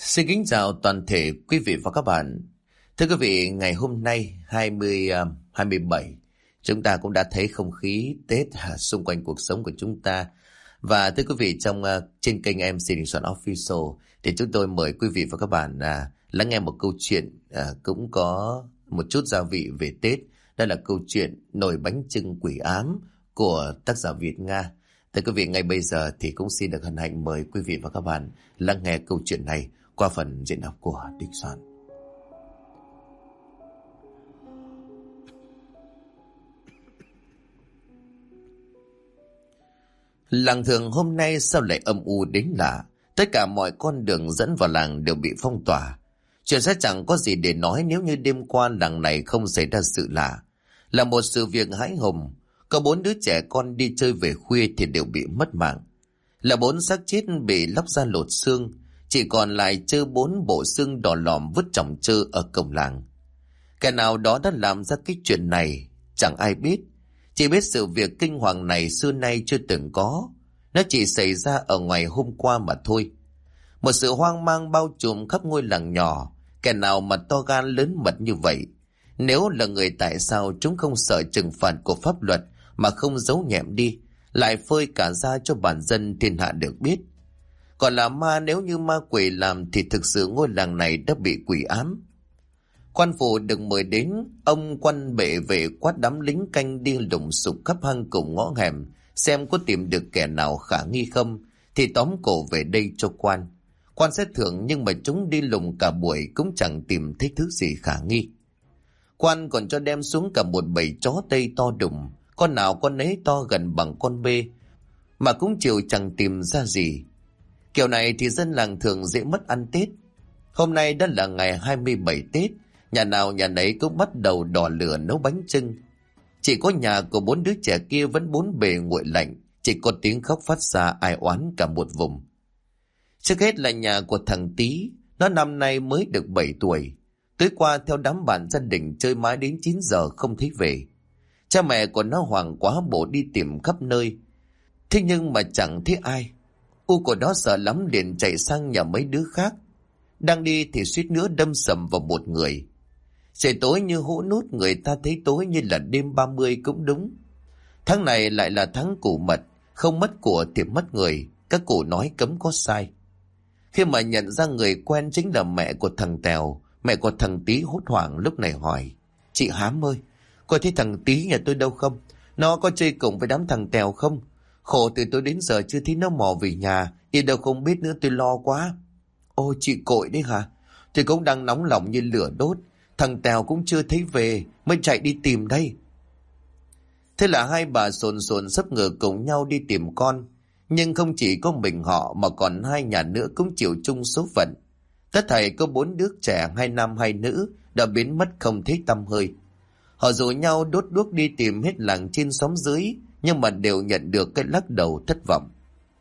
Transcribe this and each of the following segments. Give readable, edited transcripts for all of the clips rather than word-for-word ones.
Xin kính chào toàn thể quý vị và các bạn. Thưa quý vị, ngày hôm nay 27, chúng ta cũng đã thấy không khí Tết xung quanh cuộc sống của chúng ta. Và thưa quý vị, trên kênh MC Đình Soạn Official thì chúng tôi mời quý vị và các bạn lắng nghe một câu chuyện cũng có một chút gia vị về Tết. Đó là câu chuyện Nồi bánh chưng quỷ ám của tác giả Việt Nga. Thưa quý vị, ngay bây giờ thì cũng xin được hân hạnh mời quý vị và các bạn lắng nghe câu chuyện này qua phần diễn đọc của Đình Soạn. Làng Thường hôm nay sao lại âm u đến lạ. Tất cả mọi con đường dẫn vào làng đều bị phong tỏa. Chuyện sẽ chẳng có gì để nói nếu như đêm qua làng này không xảy ra sự lạ. Là một sự việc hãi hùng. Có 4 đứa trẻ con đi chơi về khuya thì đều bị mất mạng. Là 4 xác chết bị lóc ra lột xương. Chỉ còn lại trơ 4 bộ xương đỏ lòm vứt chồng chơ ở cổng làng. Kẻ nào đó đã làm ra cái chuyện này chẳng ai biết. Chỉ biết sự việc kinh hoàng này xưa nay chưa từng có. Nó chỉ xảy ra ở ngoài hôm qua mà thôi. Một sự hoang mang bao trùm khắp ngôi làng nhỏ. Kẻ nào mà to gan lớn mật như vậy? Nếu là người, tại sao chúng không sợ trừng phạt của pháp luật mà không giấu nhẹm đi, lại phơi cả ra cho bản dân thiên hạ được biết? Còn là ma, nếu như ma quỷ làm thì thực sự ngôi làng này đã bị quỷ ám. Quan phủ được mời đến, ông quan bệ vệ quát đám lính canh đi lùng sục khắp hang cùng ngõ hẻm, xem có tìm được kẻ nào khả nghi không thì tóm cổ về đây cho quan. Quan sẽ thưởng, nhưng mà chúng đi lùng cả buổi cũng chẳng tìm thấy thứ gì khả nghi. Quan còn cho đem xuống cả một bầy chó Tây to đùng, con nào con nấy to gần bằng con bê, mà cũng chịu chẳng tìm ra gì. Kiểu này thì dân làng Thường dễ mất ăn Tết. Hôm nay đã là ngày 27 Tết, nhà nào nhà nấy cũng bắt đầu đỏ lửa nấu bánh chưng. Chỉ có nhà của 4 đứa trẻ kia vẫn bốn bề nguội lạnh, chỉ có tiếng khóc phát ra ai oán cả một vùng. Trước hết là nhà của thằng Tý, nó năm nay mới được 7 tuổi. Tối qua theo đám bạn gia đình chơi mãi đến 9 giờ không thấy về. Cha mẹ của nó hoảng quá bộ đi tìm khắp nơi. Thế nhưng mà chẳng thấy ai. U của nó sợ lắm liền chạy sang nhà mấy đứa khác. Đang đi thì suýt nữa đâm sầm vào một người. Trời tối như hũ nút, người ta thấy tối như là đêm 30 cũng đúng. Tháng này lại là tháng củ mật, không mất của thì mất người, các cụ nói cấm có sai. Khi mà nhận ra người quen chính là mẹ của thằng Tèo, mẹ của thằng Tý hốt hoảng lúc này hỏi: "Chị Hám ơi, có thấy thằng Tý nhà tôi đâu không? Nó có chơi cùng với đám thằng Tèo không? Khổ từ tôi đến giờ chưa thấy nó mò về nhà, đi đâu không biết nữa, tôi lo quá." "Ôi chị Cội đấy hả? Tôi cũng đang nóng lòng như lửa đốt. Thằng Tèo cũng chưa thấy về, mới chạy đi tìm đây." Thế là hai bà sồn sồn sấp ngửa cùng nhau đi tìm con. Nhưng không chỉ có mình họ mà còn 2 nhà nữa cũng chịu chung số phận. Tất thảy có 4 đứa trẻ, 2 nam 2 nữ đã biến mất không thấy tăm hơi. Họ rủ nhau đốt đuốc đi tìm hết làng trên xóm dưới, nhưng mà đều nhận được cái lắc đầu thất vọng.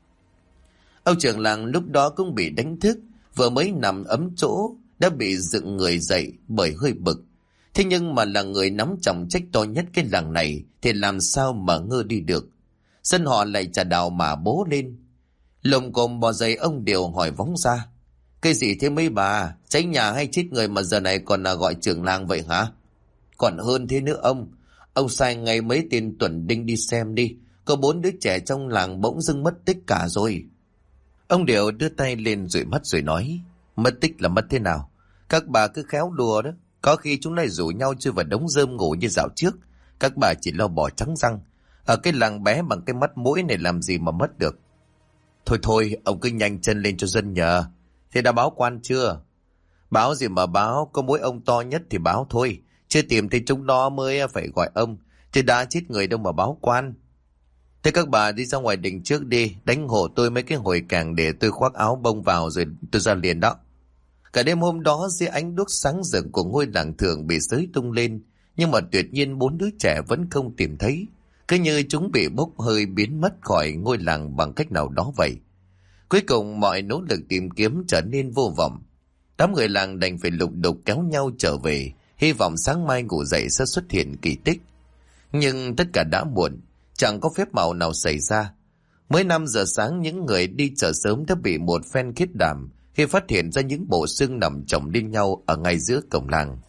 Ông trưởng làng lúc đó cũng bị đánh thức, vừa mới nằm ấm chỗ đã bị dựng người dậy bởi hơi bực. Thế nhưng mà là người nắm trọng trách to nhất cái làng này thì làm sao mà ngơ đi được. Dân họ lại chà đào mà bố lên. Lồm cồm bò dậy ông Điều hỏi vóng ra: "Cái gì thế mấy bà? Cháy nhà hay chết người mà giờ này còn là gọi trưởng làng vậy hả?" "Còn hơn thế nữa ông. Ông sai ngay mấy tên tuần đinh đi xem đi. Có 4 đứa trẻ trong làng bỗng dưng mất tích cả rồi." Ông Điều đưa tay lên dụi mắt rồi nói: "Mất tích là mất thế nào? Các bà cứ khéo đùa đó. Có khi chúng lại rủ nhau chui vào đống rơm ngủ như dạo trước. Các bà chỉ lo bỏ trắng răng. Ở cái làng bé bằng cái mắt mũi này làm gì mà mất được." Thôi thôi, ông cứ nhanh chân lên cho dân nhờ. Thế đã báo quan chưa?" "Báo gì mà báo, có mỗi ông to nhất thì báo thôi. Chưa tìm thấy chúng nó mới phải gọi ông. Chứ đã chết người đâu mà báo quan." "Thế các bà đi ra ngoài đình trước đi, đánh hộ tôi mấy cái hồi càng để tôi khoác áo bông vào rồi tôi ra liền đó." Cả đêm hôm đó dưới ánh đuốc sáng rực của ngôi làng Thường bị xới tung lên, nhưng mà tuyệt nhiên 4 đứa trẻ vẫn không tìm thấy. Cứ như chúng bị bốc hơi biến mất khỏi ngôi làng bằng cách nào đó vậy. Cuối cùng mọi nỗ lực tìm kiếm trở nên vô vọng. Đám người làng đành phải lục đục kéo nhau trở về, hy vọng sáng mai ngủ dậy sẽ xuất hiện kỳ tích. Nhưng tất cả đã muộn, chẳng có phép màu nào xảy ra. Mới 5 giờ sáng những người đi chợ sớm đã bị một phen khiết đảm khi phát hiện ra những bộ xương nằm chồng lên nhau ở ngay giữa cổng làng.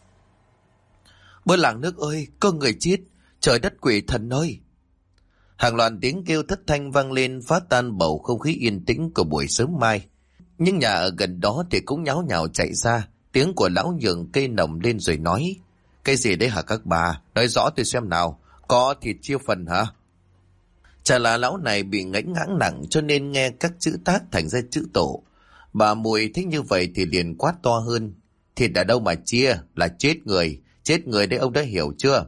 Bữa làng nước ơi, có người chết, trời đất quỷ thần ơi! Hàng loạt tiếng kêu thất thanh vang lên phá tan bầu không khí yên tĩnh của buổi sớm mai. Những nhà ở gần đó thì cũng nháo nhào chạy ra, tiếng của lão nhường cây nồng lên rồi nói: Cái gì đấy hả các bà? Nói rõ tôi xem nào, có thịt chia phần hả? Chả là lão này bị ngãnh ngãng nặng cho nên nghe các chữ tát thành ra chữ tổ. Bà Mùi thích như vậy thì liền quát to hơn: Thịt ở đâu mà chia, là chết người đấy, ông đã hiểu chưa?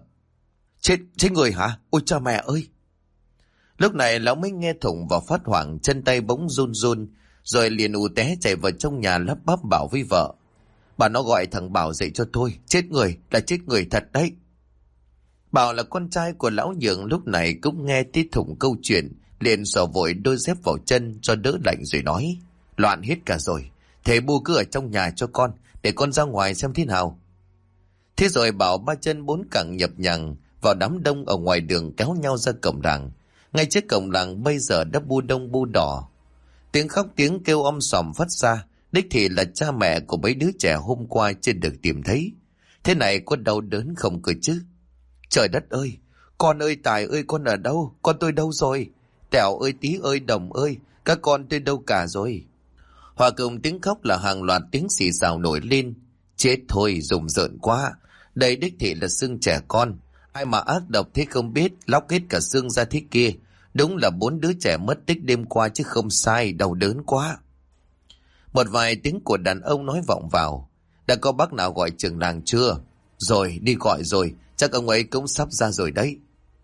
Chết người hả? Ôi cha mẹ ơi! Lúc này lão mới nghe thủng và phát hoảng, chân tay bỗng run run, rồi liền ù té chạy vào trong nhà lắp bắp bảo với vợ: Bà nó gọi thằng Bảo dậy cho tôi, chết người thật đấy. Bảo là con trai của lão Nhượng lúc này cũng nghe tí thủng câu chuyện, liền xỏ vội đôi dép vào chân cho đỡ lạnh rồi nói: Loạn hết cả rồi, thế Bu cứ ở trong nhà cho con, để con ra ngoài xem thế nào. Thế rồi Bảo ba chân bốn cẳng nhập nhằng vào đám đông ở ngoài đường kéo nhau ra cổng làng. Ngay trước cổng làng bây giờ đã bu đông bu đỏ. Tiếng khóc tiếng kêu sòm phát ra, đích thị là cha mẹ của mấy đứa trẻ hôm qua chưa được tìm thấy. Thế này có đau đớn không cơ chứ? Trời đất ơi! Con ơi, Tài ơi, con ở đâu? Con tôi đâu rồi? Tẻo ơi, Tí ơi, Đồng ơi, các con tôi đâu cả rồi? Hòa cùng tiếng khóc là hàng loạt tiếng xì xào nổi lên. Chết thôi, rùng rợn quá. Đây đích thị là xương trẻ con. Ai mà ác độc thế không biết, lóc hết cả xương ra thế kia. Đúng là 4 đứa trẻ mất tích đêm qua chứ không sai, đau đớn quá. Một vài tiếng của đàn ông nói vọng vào. Đã có bác nào gọi trưởng làng chưa? Rồi, đi gọi rồi, chắc ông ấy cũng sắp ra rồi đấy.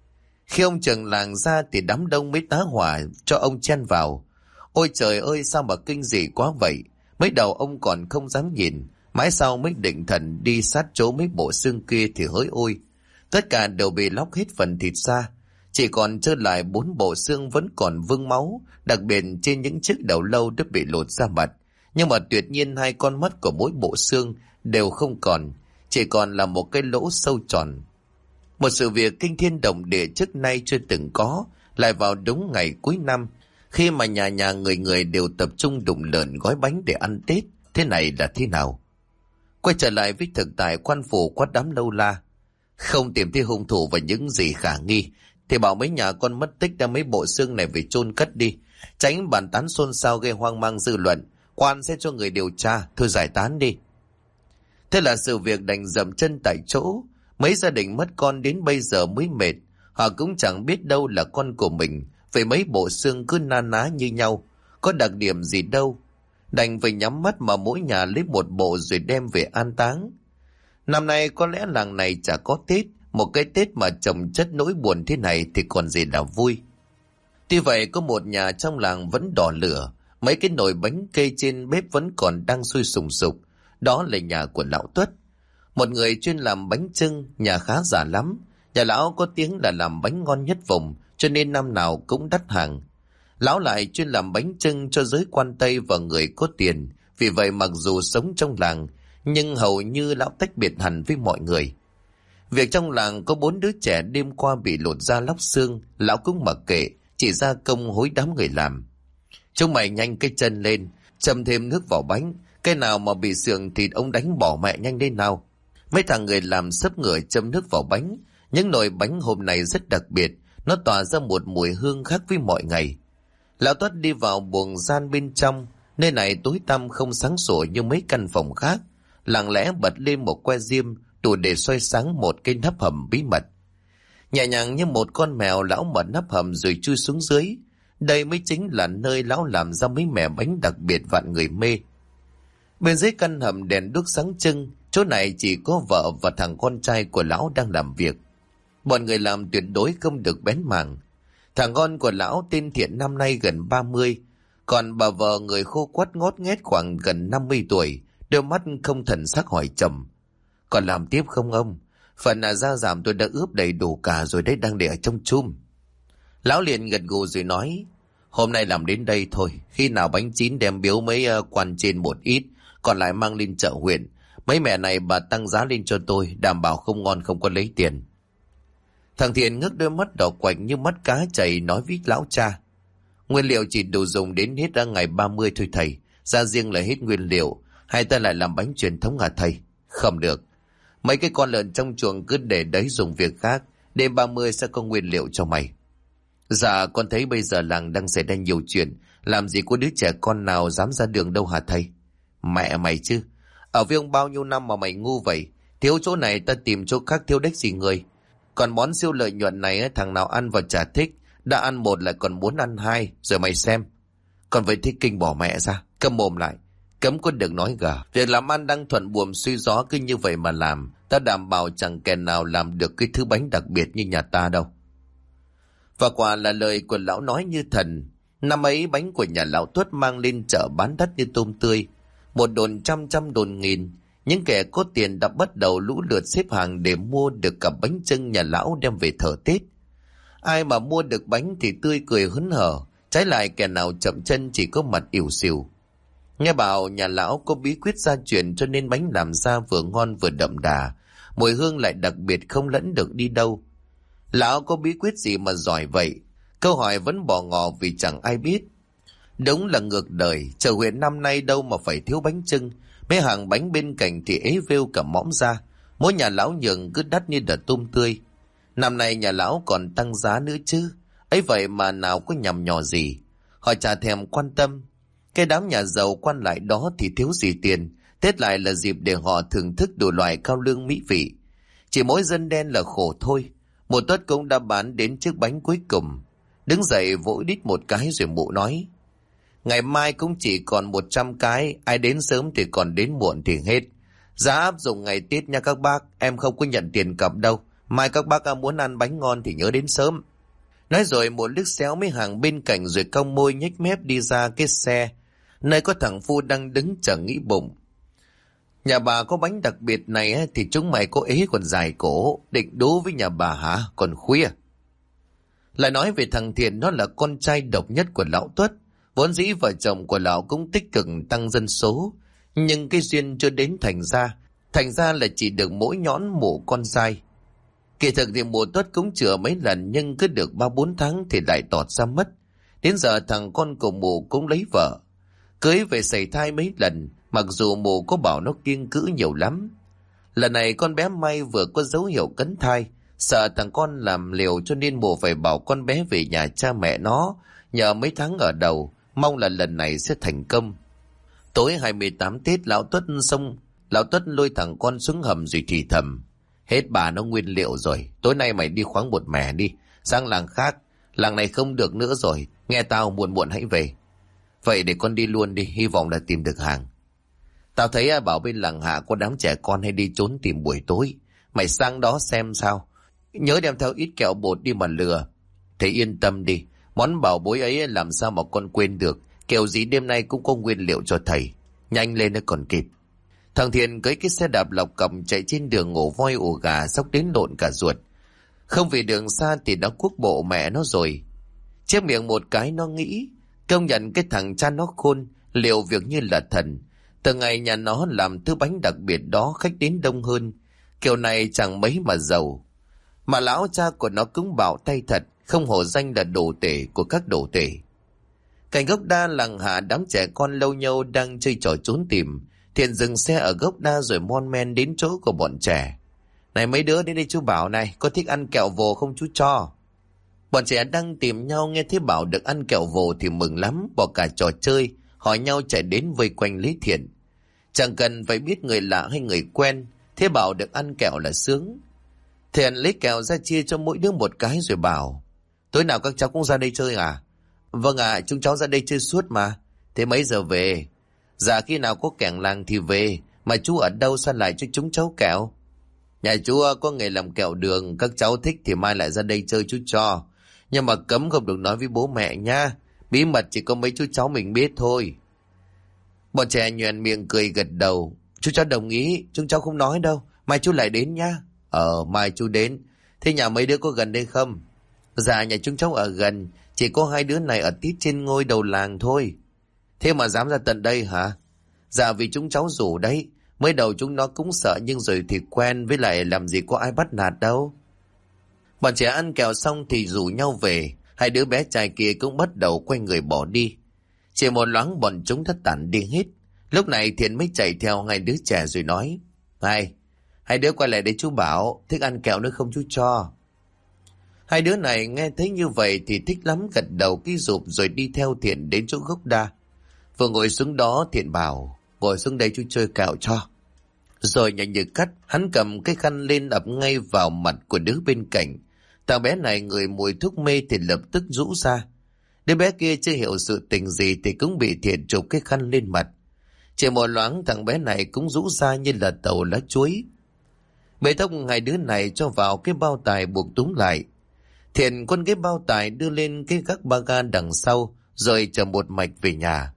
Khi ông trưởng làng ra thì đám đông mới tá hỏa cho ông chen vào. Ôi trời ơi, sao mà kinh dị quá vậy? Mới đầu ông còn không dám nhìn, mãi sau mới định thần đi sát chỗ mấy bộ xương kia thì hỡi ôi. Tất cả đều bị lóc hết phần thịt ra, chỉ còn trơ lại 4 bộ xương vẫn còn vương máu, đặc biệt trên những chiếc đầu lâu đã bị lột ra mặt. Nhưng mà tuyệt nhiên 2 con mắt của mỗi bộ xương đều không còn, chỉ còn là một cái lỗ sâu tròn. Một sự việc kinh thiên động địa trước nay chưa từng có, lại vào đúng ngày cuối năm, khi mà nhà nhà người người đều tập trung đụng lợn gói bánh để ăn Tết. Thế này là thế nào? Quay trở lại với thực tại, quan phủ quát đám lâu la: Không tìm thấy hung thủ và những gì khả nghi thì bảo mấy nhà con mất tích đem mấy bộ xương này về chôn cất đi, tránh bàn tán xôn xao gây hoang mang dư luận. Quan sẽ cho người điều tra, thôi giải tán đi. Thế là sự việc đành dậm chân tại chỗ. Mấy gia đình mất con đến bây giờ mới mệt, họ cũng chẳng biết đâu là con của mình, vì mấy bộ xương cứ na ná như nhau, có đặc điểm gì đâu. Đành phải nhắm mắt mà mỗi nhà lấy một bộ rồi đem về an táng. Năm nay có lẽ làng này chả có Tết, một cái Tết mà chồng chất nỗi buồn thế này thì còn gì là vui. Tuy vậy có một nhà trong làng vẫn đỏ lửa, mấy cái nồi bánh kê trên bếp vẫn còn đang sôi sùng sục. Đó là nhà của lão Tuất, một người chuyên làm bánh chưng, nhà khá giả lắm. Nhà lão có tiếng là làm bánh ngon nhất vùng, cho nên năm nào cũng đắt hàng. Lão lại chuyên làm bánh chưng cho giới quan Tây và người có tiền, vì vậy mặc dù sống trong làng, nhưng hầu như lão tách biệt hẳn với mọi người. Việc trong làng có 4 đứa trẻ đêm qua bị lột da lóc xương, lão cũng mặc kệ, chỉ ra công hối đám người làm. Chúng mày nhanh cái chân lên, châm thêm nước vào bánh, cái nào mà bị sườn thịt ông đánh bỏ mẹ nhanh lên nào. Mấy thằng người làm xấp ngửa châm nước vào bánh. Những nồi bánh hôm nay rất đặc biệt, nó tỏa ra một mùi hương khác với mọi ngày. Lão Tuất đi vào buồng gian bên trong, nơi này tối tăm không sáng sủa như mấy căn phòng khác. Lặng lẽ bật lên một que diêm đủ để soi sáng một cái nắp hầm bí mật. Nhẹ nhàng như một con mèo, lão mở nắp hầm rồi chui xuống dưới. Đây mới chính là nơi lão làm ra mấy mẻ bánh đặc biệt vạn người mê. Bên dưới căn hầm đèn đuốc sáng trưng, chỗ này chỉ có vợ và thằng con trai của lão đang làm việc. Bọn người làm tuyệt đối không được bén mảng. Thằng con của lão tên Thiện năm nay gần 30, còn bà vợ người khô quắt ngót nghét khoảng gần 50 tuổi, đôi mắt không thần sắc hỏi chồng: Còn làm tiếp không ông? Phần da giảm tôi đã ướp đầy đủ cả rồi đấy, đang để ở trong chum. Lão liền gật gù rồi nói: Hôm nay làm đến đây thôi, khi nào bánh chín đem biếu mấy quan trên một ít, còn lại mang lên chợ huyện. Mấy mẹ này bà tăng giá lên cho tôi, đảm bảo không ngon không có lấy tiền. Thằng Thiện ngước đôi mắt đỏ quạch như mắt cá chảy nói với lão cha: Nguyên liệu chỉ đủ dùng đến hết ra ngày 30 thôi thầy, ra riêng là hết nguyên liệu, hay ta lại làm bánh truyền thống hả thầy? Không được. Mấy cái con lợn trong chuồng cứ để đấy dùng việc khác, đêm 30 sẽ có nguyên liệu cho mày. Dạ con thấy bây giờ làng đang xảy ra nhiều chuyện, làm gì có đứa trẻ con nào dám ra đường đâu hả thầy? Mẹ mày chứ, ở với ông bao nhiêu năm mà mày ngu vậy? Thiếu chỗ này ta tìm chỗ khác thiếu đếch gì người. Còn món siêu lợi nhuận này thằng nào ăn vào chả thích, đã ăn một lại còn muốn ăn hai, rồi mày xem. Còn vậy thì kinh bỏ mẹ ra, câm mồm lại, cấm có được nói gà. Việc làm ăn đang thuận buồm xuôi gió cứ như vậy mà làm, ta đảm bảo chẳng kẻ nào làm được cái thứ bánh đặc biệt như nhà ta đâu. Và quả là lời của lão nói như thần. Năm ấy bánh của nhà lão Tuất mang lên chợ bán đắt như tôm tươi, một đồn trăm đồn nghìn. Những kẻ có tiền đã bắt đầu lũ lượt xếp hàng để mua được cả bánh chưng nhà lão đem về thờ Tết. Ai mà mua được bánh thì tươi cười hớn hở, trái lại kẻ nào chậm chân chỉ có mặt ỉu xìu. Nghe bảo nhà lão có bí quyết gia truyền cho nên bánh làm ra vừa ngon vừa đậm đà, mùi hương lại đặc biệt không lẫn được đi đâu. Lão có bí quyết gì mà giỏi vậy? Câu hỏi vẫn bỏ ngỏ vì chẳng ai biết. Đúng là ngược đời, chợ huyện năm nay đâu mà phải thiếu bánh chưng. Mấy hàng bánh bên cạnh thì ế vêu cả mõm ra. Mỗi nhà lão nhường cứ đắt như đợt tôm tươi. Năm nay nhà lão còn tăng giá nữa chứ. Ấy vậy mà nào có nhằm nhò gì. Họ chả thèm quan tâm. Cái đám nhà giàu quan lại đó thì thiếu gì tiền. Tết lại là dịp để họ thưởng thức đủ loại cao lương mỹ vị. Chỉ mỗi dân đen là khổ thôi. Mụ Tuất cũng đã bán đến chiếc bánh cuối cùng. Đứng dậy vỗ đít một cái rồi mụ nói: ngày mai cũng chỉ còn 100 cái, ai đến sớm thì còn đến muộn thì hết. Giá áp dụng ngày Tết nha các bác, em không có nhận tiền cọc đâu. Mai các bác muốn ăn bánh ngon thì nhớ đến sớm. Nói rồi mụ liếc xéo mấy hàng bên cạnh rồi cong môi nhếch mép đi ra cái xe, nơi có thằng Phu đang đứng chờ nghĩ bụng. Nhà bà có bánh đặc biệt này thì chúng mày có ế còn dài cổ, định đố với nhà bà hả, còn khuya. Lại nói về thằng Thiện, nó là con trai độc nhất của lão Tuất. Vốn dĩ vợ chồng của lão cũng tích cực tăng dân số, nhưng cái duyên chưa đến thành ra là chỉ được mỗi nhõn mụ con trai. Kỳ thực thì mụ Tuất cũng chữa mấy lần nhưng cứ được 3-4 tháng thì lại tọt ra mất. Đến giờ thằng con của mụ cũng lấy vợ, cưới về sảy thai mấy lần, mặc dù mụ có bảo nó kiêng cữ nhiều lắm. Lần này con bé May vừa có dấu hiệu cấn thai, sợ thằng con làm liều cho nên mụ phải bảo con bé về nhà cha mẹ nó nhờ mấy tháng ở đầu, mong là lần này sẽ thành công. Tối 28 Tết lão Tuất lôi thằng con xuống hầm rồi thì thầm: hết bà nó nguyên liệu rồi, tối nay mày đi khoáng bột mẻ đi, sang làng khác, làng này không được nữa rồi, nghe tao muộn muộn hãy về. Vậy để con đi luôn đi, hy vọng là tìm được hàng. Tao thấy bảo bên làng hạ có đám trẻ con hay đi trốn tìm buổi tối, mày sang đó xem sao, nhớ đem theo ít kẹo bột đi mà lừa. Thế yên tâm đi, món bảo bối ấy làm sao mà con quên được, kiểu gì đêm nay cũng có nguyên liệu cho thầy. Nhanh lên nó còn kịp. Thằng Thiện cưỡi cái xe đạp lọc cọc chạy trên đường ổ voi ổ gà, sốc đến lộn cả ruột. Không vì đường xa thì đã cuốc bộ mẹ nó rồi. Chép miệng một cái nó nghĩ, công nhận cái thằng cha nó khôn, liệu việc như là thần. Từ ngày nhà nó làm thứ bánh đặc biệt đó, khách đến đông hơn. Kiểu này chẳng mấy mà giàu. Mà lão cha của nó cũng bảo tay thật, không hổ danh là đồ tể của các đồ tể. Cạnh gốc đa làng hạ, đám trẻ con lâu nhâu đang chơi trò trốn tìm. Thiện dừng xe ở gốc đa rồi mon men đến chỗ của bọn trẻ. Này mấy đứa đến đây chú Bảo này, có thích ăn kẹo vồ không chú cho? Bọn trẻ đang tìm nhau nghe thấy Bảo được ăn kẹo vồ thì mừng lắm, bỏ cả trò chơi, hỏi nhau chạy đến vây quanh Lý Thiện. Chẳng cần phải biết người lạ hay người quen, thế Bảo được ăn kẹo là sướng. Thiện lấy kẹo ra chia cho mỗi đứa một cái rồi bảo: tối nào các cháu cũng ra đây chơi à? Vâng ạ, chúng cháu ra đây chơi suốt mà. Thế mấy giờ về? Dạ khi nào có kẻng làng thì về, mà chú ở đâu sao lại cho chúng cháu kẹo? Nhà chú có nghề làm kẹo đường, các cháu thích thì mai lại ra đây chơi chú cho. Nhưng mà cấm không được nói với bố mẹ nha, bí mật chỉ có mấy chú cháu mình biết thôi. Bọn trẻ nhoẻn miệng cười gật đầu. Chú cháu đồng ý, chúng cháu không nói đâu, mai chú lại đến nha. Mai chú đến. Thế nhà mấy đứa có gần đây không? Dạ nhà chúng cháu ở gần, chỉ có hai đứa này ở tít trên ngôi đầu làng thôi. Thế mà dám ra tận đây hả? Dạ vì chúng cháu rủ đấy. Mới đầu chúng nó cũng sợ nhưng rồi thì quen, với lại làm gì có ai bắt nạt đâu. Bọn trẻ ăn kẹo xong thì rủ nhau về. Hai đứa bé trai kia cũng bắt đầu quay người bỏ đi. Chỉ một loáng bọn chúng đã tản đi hết. Lúc này Thiện mới chạy theo hai đứa trẻ rồi nói: Hai đứa quay lại để chú bảo, thích ăn kẹo nữa không chú cho. Hai đứa này nghe thấy như vậy thì thích lắm, gật đầu cái rụp rồi đi theo Thiện đến chỗ gốc đa. Vừa ngồi xuống đó Thiện bảo: ngồi xuống đây chú chơi kẹo cho. Rồi nhanh như cắt, hắn cầm cái khăn lên ập ngay vào mặt của đứa bên cạnh. Thằng bé này ngửi mùi thuốc mê thì lập tức rũ ra. Đứa bé kia chưa hiểu sự tình gì thì cũng bị Thiện chụp cái khăn lên mặt. Chỉ một loáng thằng bé này cũng rũ ra như là tàu lá chuối. Bê tóc hai đứa này cho vào cái bao tải buộc túm lại. Thiện quấn cái bao tải đưa lên cái gác ba ga đằng sau rồi chở một mạch về nhà.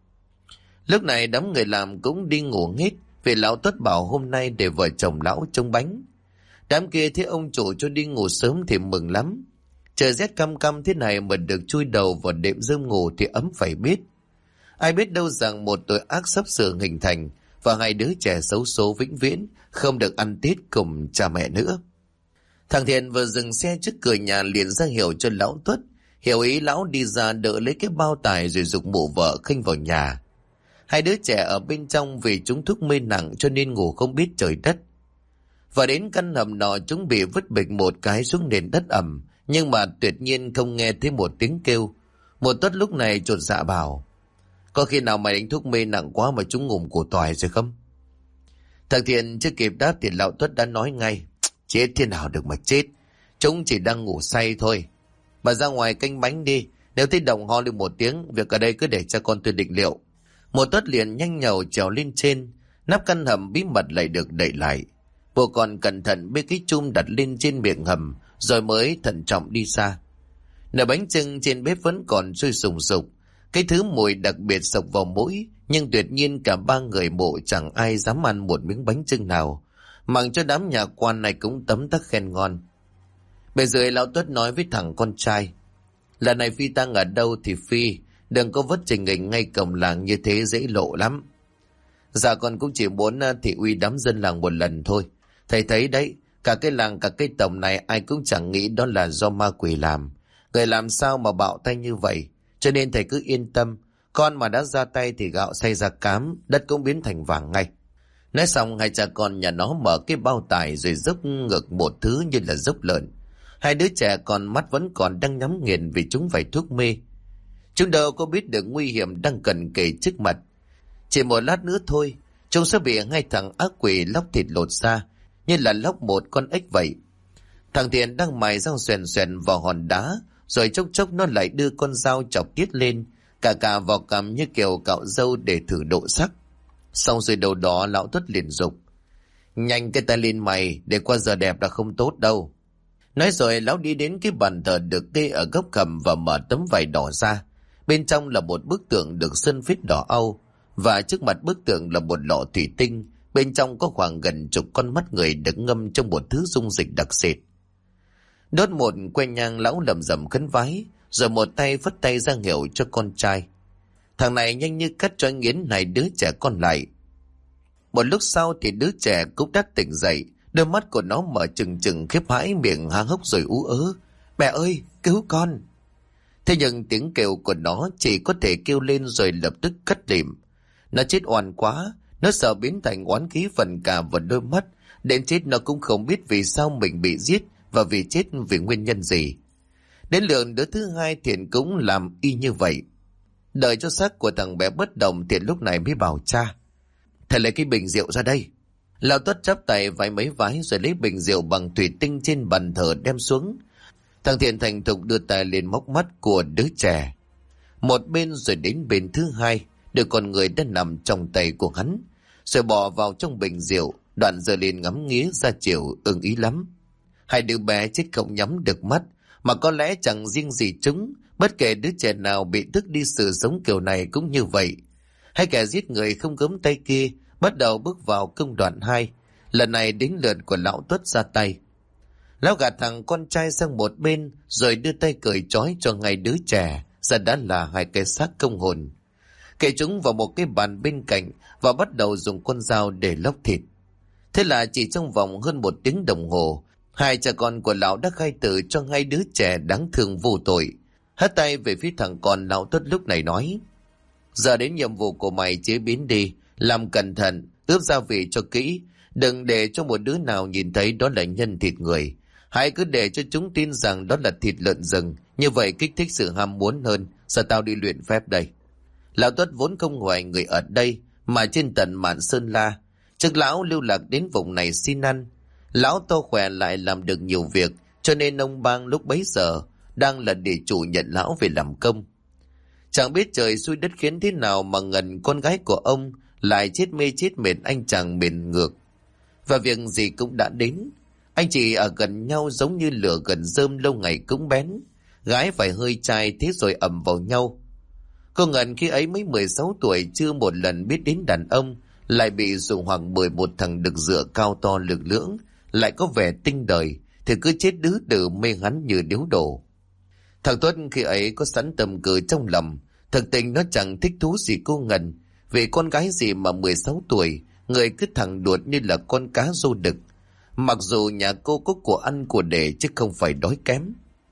Lúc này đám người làm cũng đi ngủ hết vì lão Tuất bảo hôm nay để vợ chồng lão trông bánh. Đám kia thấy ông chủ cho đi ngủ sớm thì mừng lắm. Trời rét căm căm thế này mà được chui đầu vào đệm rơm ngủ thì ấm phải biết. Ai biết đâu rằng một tội ác sắp sửa hình thành và hai đứa trẻ xấu số vĩnh viễn không được ăn Tết cùng cha mẹ nữa. Thằng Thiện vừa dừng xe trước cửa nhà liền ra hiệu cho lão Tuất. Hiểu ý lão đi ra đỡ lấy cái bao tải rồi giục mụ vợ khênh vào nhà. Hai đứa trẻ ở bên trong vì chúng thuốc mê nặng cho nên ngủ không biết trời đất. Và đến căn hầm nọ chúng bị vứt bịch một cái xuống nền đất ẩm, nhưng mà tuyệt nhiên không nghe thấy một tiếng kêu. Một Tuất lúc này chột dạ bảo: có khi nào mày đánh thuốc mê nặng quá mà chúng ngủm củ tỏi rồi không? Thằng Thiện chưa kịp đáp thì lão Tuất đã nói ngay: chết thế nào được mà chết, chúng chỉ đang ngủ say thôi. Bà ra ngoài canh bánh đi, nếu thấy đồng ho lên một tiếng, việc ở đây cứ để cho con tôi định liệu. Một Tuất liền nhanh nhẩu trèo lên trên, nắp căn hầm bí mật lại được đậy lại. Bộ còn cẩn thận bê cái chum đặt lên trên miệng hầm rồi mới thận trọng đi xa. Nồi bánh chưng trên bếp vẫn còn sôi sùng sục, cái thứ mùi đặc biệt sộc vào mũi, nhưng tuyệt nhiên cả ba người mộ chẳng ai dám ăn một miếng bánh chưng nào, mặc cho đám nhà quan này cũng tấm tắc khen ngon. Bây giờ lão Tuất nói với thằng con trai: lần này phi tang ở đâu thì phi, đừng có vất trình hình ngay cổng làng như thế dễ lộ lắm. Dạ con cũng chỉ muốn thị uy đám dân làng một lần thôi. Thầy thấy đấy, cả cái làng cả cái tổng này ai cũng chẳng nghĩ đó là do ma quỷ làm. Người làm sao mà bạo tay như vậy, cho nên thầy cứ yên tâm. Con mà đã ra tay thì gạo xay ra cám, đất cũng biến thành vàng ngay. Nói xong hai cha con nhà nó mở cái bao tải rồi dốc ngược một thứ như là dốc lợn. Hai đứa trẻ còn mắt vẫn còn đang nhắm nghiền vì chúng phải thuốc mê. Chúng đâu có biết được nguy hiểm đang cần kề trước mặt. Chỉ một lát nữa thôi, chúng sẽ bị hai thằng ác quỷ lóc thịt lột ra, như là lóc một con ếch vậy. Thằng Thiện đang mài dao xoèn xoèn vào hòn đá, rồi chốc chốc nó lại đưa con dao chọc tiết lên, cả vào cằm như kiểu cạo râu để thử độ sắc. Xong rồi đầu đó lão Tuất liền dục: nhanh cái tay lên mày, để qua giờ đẹp là không tốt đâu. Nói rồi lão đi đến cái bàn thờ được kê ở góc hầm và mở tấm vải đỏ ra. Bên trong là một bức tượng được sơn phết đỏ âu, và trước mặt bức tượng là một lọ thủy tinh, bên trong có khoảng gần chục con mắt người được ngâm trong một thứ dung dịch đặc sệt. Đốt một que nhang lão lầm rầm khấn vái, rồi một tay vất tay ra hiệu cho con trai. Thằng này nhanh như cắt cho nghiến này đứa trẻ con lại. Một lúc sau thì đứa trẻ cũng đã tỉnh dậy, đôi mắt của nó mở trừng trừng khiếp hãi, miệng há hốc rồi ú ớ: mẹ ơi, cứu con! Thế nhưng tiếng kêu của nó chỉ có thể kêu lên rồi lập tức cất lịm. Nó chết oan quá, nó sợ biến thành oán khí phần cả vào đôi mắt, đến chết nó cũng không biết vì sao mình bị giết và vì chết vì nguyên nhân gì. Đến lượt đứa thứ hai Thiện cũng làm y như vậy. Đợi cho xác của thằng bé bất động, Thiện lúc này mới bảo cha: thầy lấy cái bình rượu ra đây. Lão Tuất chắp tay vái mấy vái rồi lấy bình rượu bằng thủy tinh trên bàn thờ đem xuống. Thằng Thiện thành thục đưa tay lên móc mắt của đứa trẻ một bên rồi đến bên thứ hai, đưa con người đã nằm trong tay của hắn, rồi bỏ vào trong bình rượu, đoạn giờ lên ngắm nghía ra chiều ưng ý lắm. Hai đứa bé chết không nhắm được mắt, mà có lẽ chẳng riêng gì chúng, bất kể đứa trẻ nào bị thức đi sự sống kiểu này cũng như vậy. Hai kẻ giết người không gớm tay kia bắt đầu bước vào công đoạn 2, lần này đến lượt của lão Tuất ra tay. Lão gạt thằng con trai sang một bên rồi đưa tay cởi trói cho ngay đứa trẻ, giờ đã là hai cái xác công hồn. Kệ chúng vào một cái bàn bên cạnh và bắt đầu dùng con dao để lóc thịt. Thế là chỉ trong vòng hơn 1 tiếng đồng hồ, hai cha con của lão đã khai tử cho hai đứa trẻ đáng thương vô tội. Hất tay về phía thằng con, lão Tuất lúc này nói: Giờ đến nhiệm vụ của mày chế biến đi, làm cẩn thận, ướp gia vị cho kỹ, đừng để cho một đứa nào nhìn thấy đó là nhân thịt người. Hãy cứ để cho chúng tin rằng đó là thịt lợn rừng, như vậy kích thích sự ham muốn hơn. Giờ tao đi luyện phép đây. Lão Tuất vốn không hoài người ở đây, mà trên tận Mạn Sơn La. Trước lão lưu lạc đến vùng này xin ăn. Lão to khỏe lại làm được nhiều việc, cho nên ông Bang lúc bấy giờ đang là địa chủ nhận lão về làm công. Chẳng biết trời xui đất khiến thế nào mà Ngân, con gái của ông, lại chết mê chết mệt anh chàng bền ngược. Và việc gì cũng đã đến. Anh chị ở gần nhau giống như lửa gần rơm lâu ngày cũng bén. Gái phải hơi chai thế rồi ầm vào nhau. Cô Ngân khi ấy mới 16 tuổi, chưa một lần biết đến đàn ông, lại bị dụ hoặc bởi một thằng đực dựa cao to lực lưỡng, lại có vẻ tinh đời, thì cứ chết đứ đừ mê hắn như điếu đổ. Thằng Tuất khi ấy có sẵn tầm cờ trong lòng, thực tình nó chẳng thích thú gì cô Ngân, vì con gái gì mà 16 tuổi, người cứ thẳng đuột như là con cá rô đực. Mặc dù nhà cô có của ăn của để chứ không phải đói kém.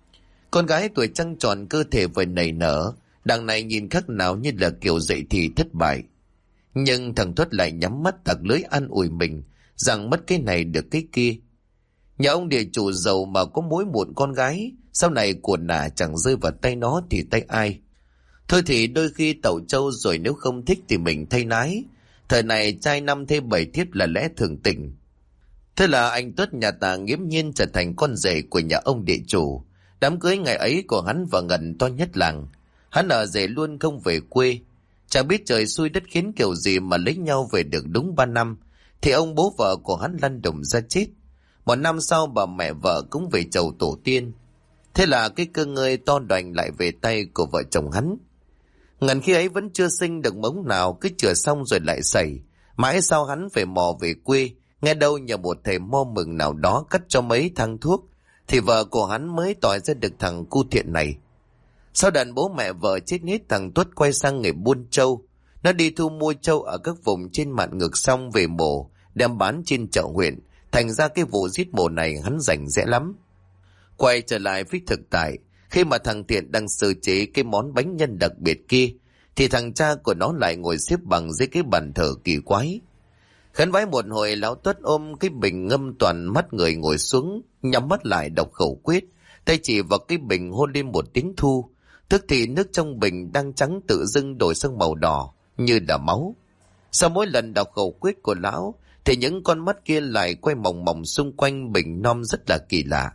Con gái tuổi trăng tròn cơ thể phải nảy nở, đằng này nhìn khác nào như là kiểu dậy thì thất bại. Nhưng thằng Tuất lại nhắm mắt tặc lưới an ủi mình rằng mất cái này được cái kia. Nhà ông địa chủ giàu mà có mỗi một con gái, sau này của nà chẳng rơi vào tay nó thì tay ai. Thôi thì đôi khi tẩu trâu rồi, nếu không thích thì mình thay nái. Thời này trai 5 thêm 7 thiếp là lẽ thường tình. Thế là anh Tuất nhà ta nghiễm nhiên trở thành con rể của nhà ông địa chủ. Đám cưới ngày ấy của hắn và Ngân to nhất làng. Hắn ở rể luôn không về quê. Chẳng biết trời xui đất khiến kiểu gì mà lấy nhau về được đúng 3 năm, thì ông bố vợ của hắn lăn đùng ra chết. 1 năm sau bà mẹ vợ cũng về chầu tổ tiên. Thế là cái cơ ngơi to đoành lại về tay của vợ chồng hắn. Ngân khi ấy vẫn chưa sinh được mống nào, cứ chữa xong rồi lại sẩy. Mãi sau hắn phải mò về quê, nghe đâu nhờ một thầy mo mừng nào đó cắt cho mấy thang thuốc, thì vợ của hắn mới tỏi ra được thằng cu thiện này. Sau đàn bố mẹ vợ chết hết, thằng Tuất quay sang nghề buôn trâu. Nó đi thu mua trâu ở các vùng trên mạn ngược xong về mổ, đem bán trên chợ huyện. Thành ra cái vụ giết mổ này hắn rành rẽ lắm. Quay trở lại với thực tại, khi mà thằng Thiện đang sơ chế cái món bánh nhân đặc biệt kia, thì thằng cha của nó lại ngồi xếp bằng dưới cái bàn thờ kỳ quái. Khấn vái một hồi, lão Tuất ôm cái bình ngâm toàn mắt người ngồi xuống, nhắm mắt lại đọc khẩu quyết, tay chỉ vào cái bình hôn lên một tiếng thu. Tức thì nước trong bình đang trắng tự dưng đổi sang màu đỏ như là máu. Sau mỗi lần đọc khẩu quyết của lão thì những con mắt kia lại quay mòng mòng xung quanh bình non rất là kỳ lạ.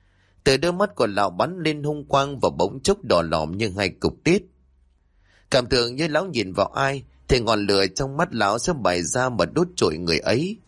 Từ đôi mắt của lão bắn lên hung quang và bỗng chốc đỏ lòm như 2 cục tiết. Cảm tưởng như lão nhìn vào ai thì ngọn lửa trong mắt lão sẽ bày ra mà đốt trội người ấy.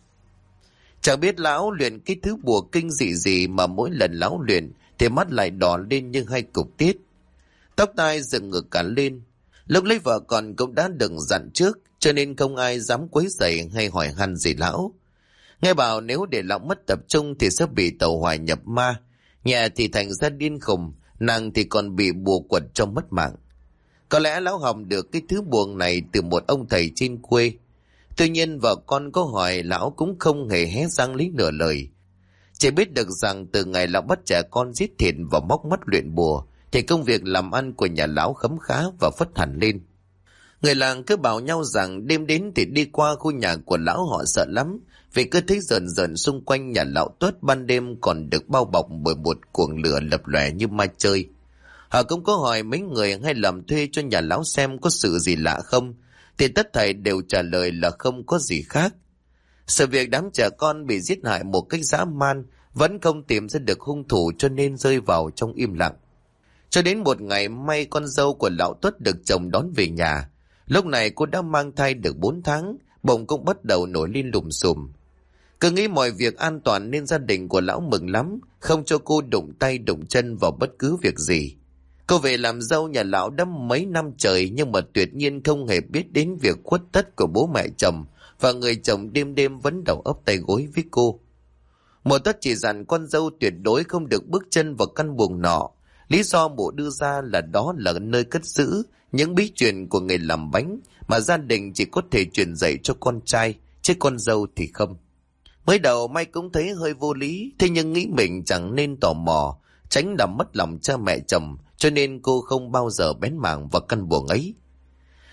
Chẳng biết lão luyện cái thứ bùa kinh dị gì mà mỗi lần lão luyện thì mắt lại đỏ lên như 2 cục tiết. Tóc tai dựng ngược cả lên. Lúc lấy vợ con cũng đã đừng dặn trước, cho nên không ai dám quấy rầy hay hỏi han gì lão. Nghe bảo nếu để lão mất tập trung thì sẽ bị tẩu hỏa nhập ma, nhà thì thành ra điên khùng, nàng thì còn bị bùa quật trong mất mạng. Có lẽ lão học được cái thứ buồng này từ một ông thầy trên quê. Tuy nhiên vợ con có hỏi lão cũng không hề hé răng lý nửa lời. Chỉ biết được rằng từ ngày lão bắt trẻ con giết thịt và móc mắt luyện bùa thì công việc làm ăn của nhà lão khấm khá và phất hẳn lên. Người làng cứ bảo nhau rằng đêm đến thì đi qua khu nhà của lão họ sợ lắm, vì cứ thấy rờn rợn xung quanh nhà lão Tuất ban đêm còn được bao bọc bởi một cuồng lửa lập lòe như ma chơi. Họ cũng có hỏi mấy người hay làm thuê cho nhà lão xem có sự gì lạ không, thì tất thảy đều trả lời là không có gì khác. Sự việc đám trẻ con bị giết hại một cách dã man vẫn không tìm ra được hung thủ, cho nên rơi vào trong im lặng. Cho đến một ngày may con dâu của lão Tuất được chồng đón về nhà. Lúc này cô đã mang thai được 4 tháng, bụng cũng bắt đầu nổi lên lùm xùm. Cứ nghĩ mọi việc an toàn nên gia đình của lão mừng lắm, không cho cô đụng tay đụng chân vào bất cứ việc gì. Cô về làm dâu nhà lão đã mấy năm trời, nhưng mà tuyệt nhiên không hề biết đến việc khuất tất của bố mẹ chồng, và người chồng đêm đêm vẫn đầu ấp tay gối với cô. Mộ Tất chỉ dặn con dâu tuyệt đối không được bước chân vào căn buồng nọ. Lý do mụ đưa ra là đó là nơi cất giữ những bí truyền của người làm bánh mà gia đình chỉ có thể truyền dạy cho con trai, chứ con dâu thì không. Mới đầu May cũng thấy hơi vô lý, thế nhưng nghĩ mình chẳng nên tò mò, tránh làm mất lòng cha mẹ chồng, cho nên cô không bao giờ bén mảng vào căn buồng ấy.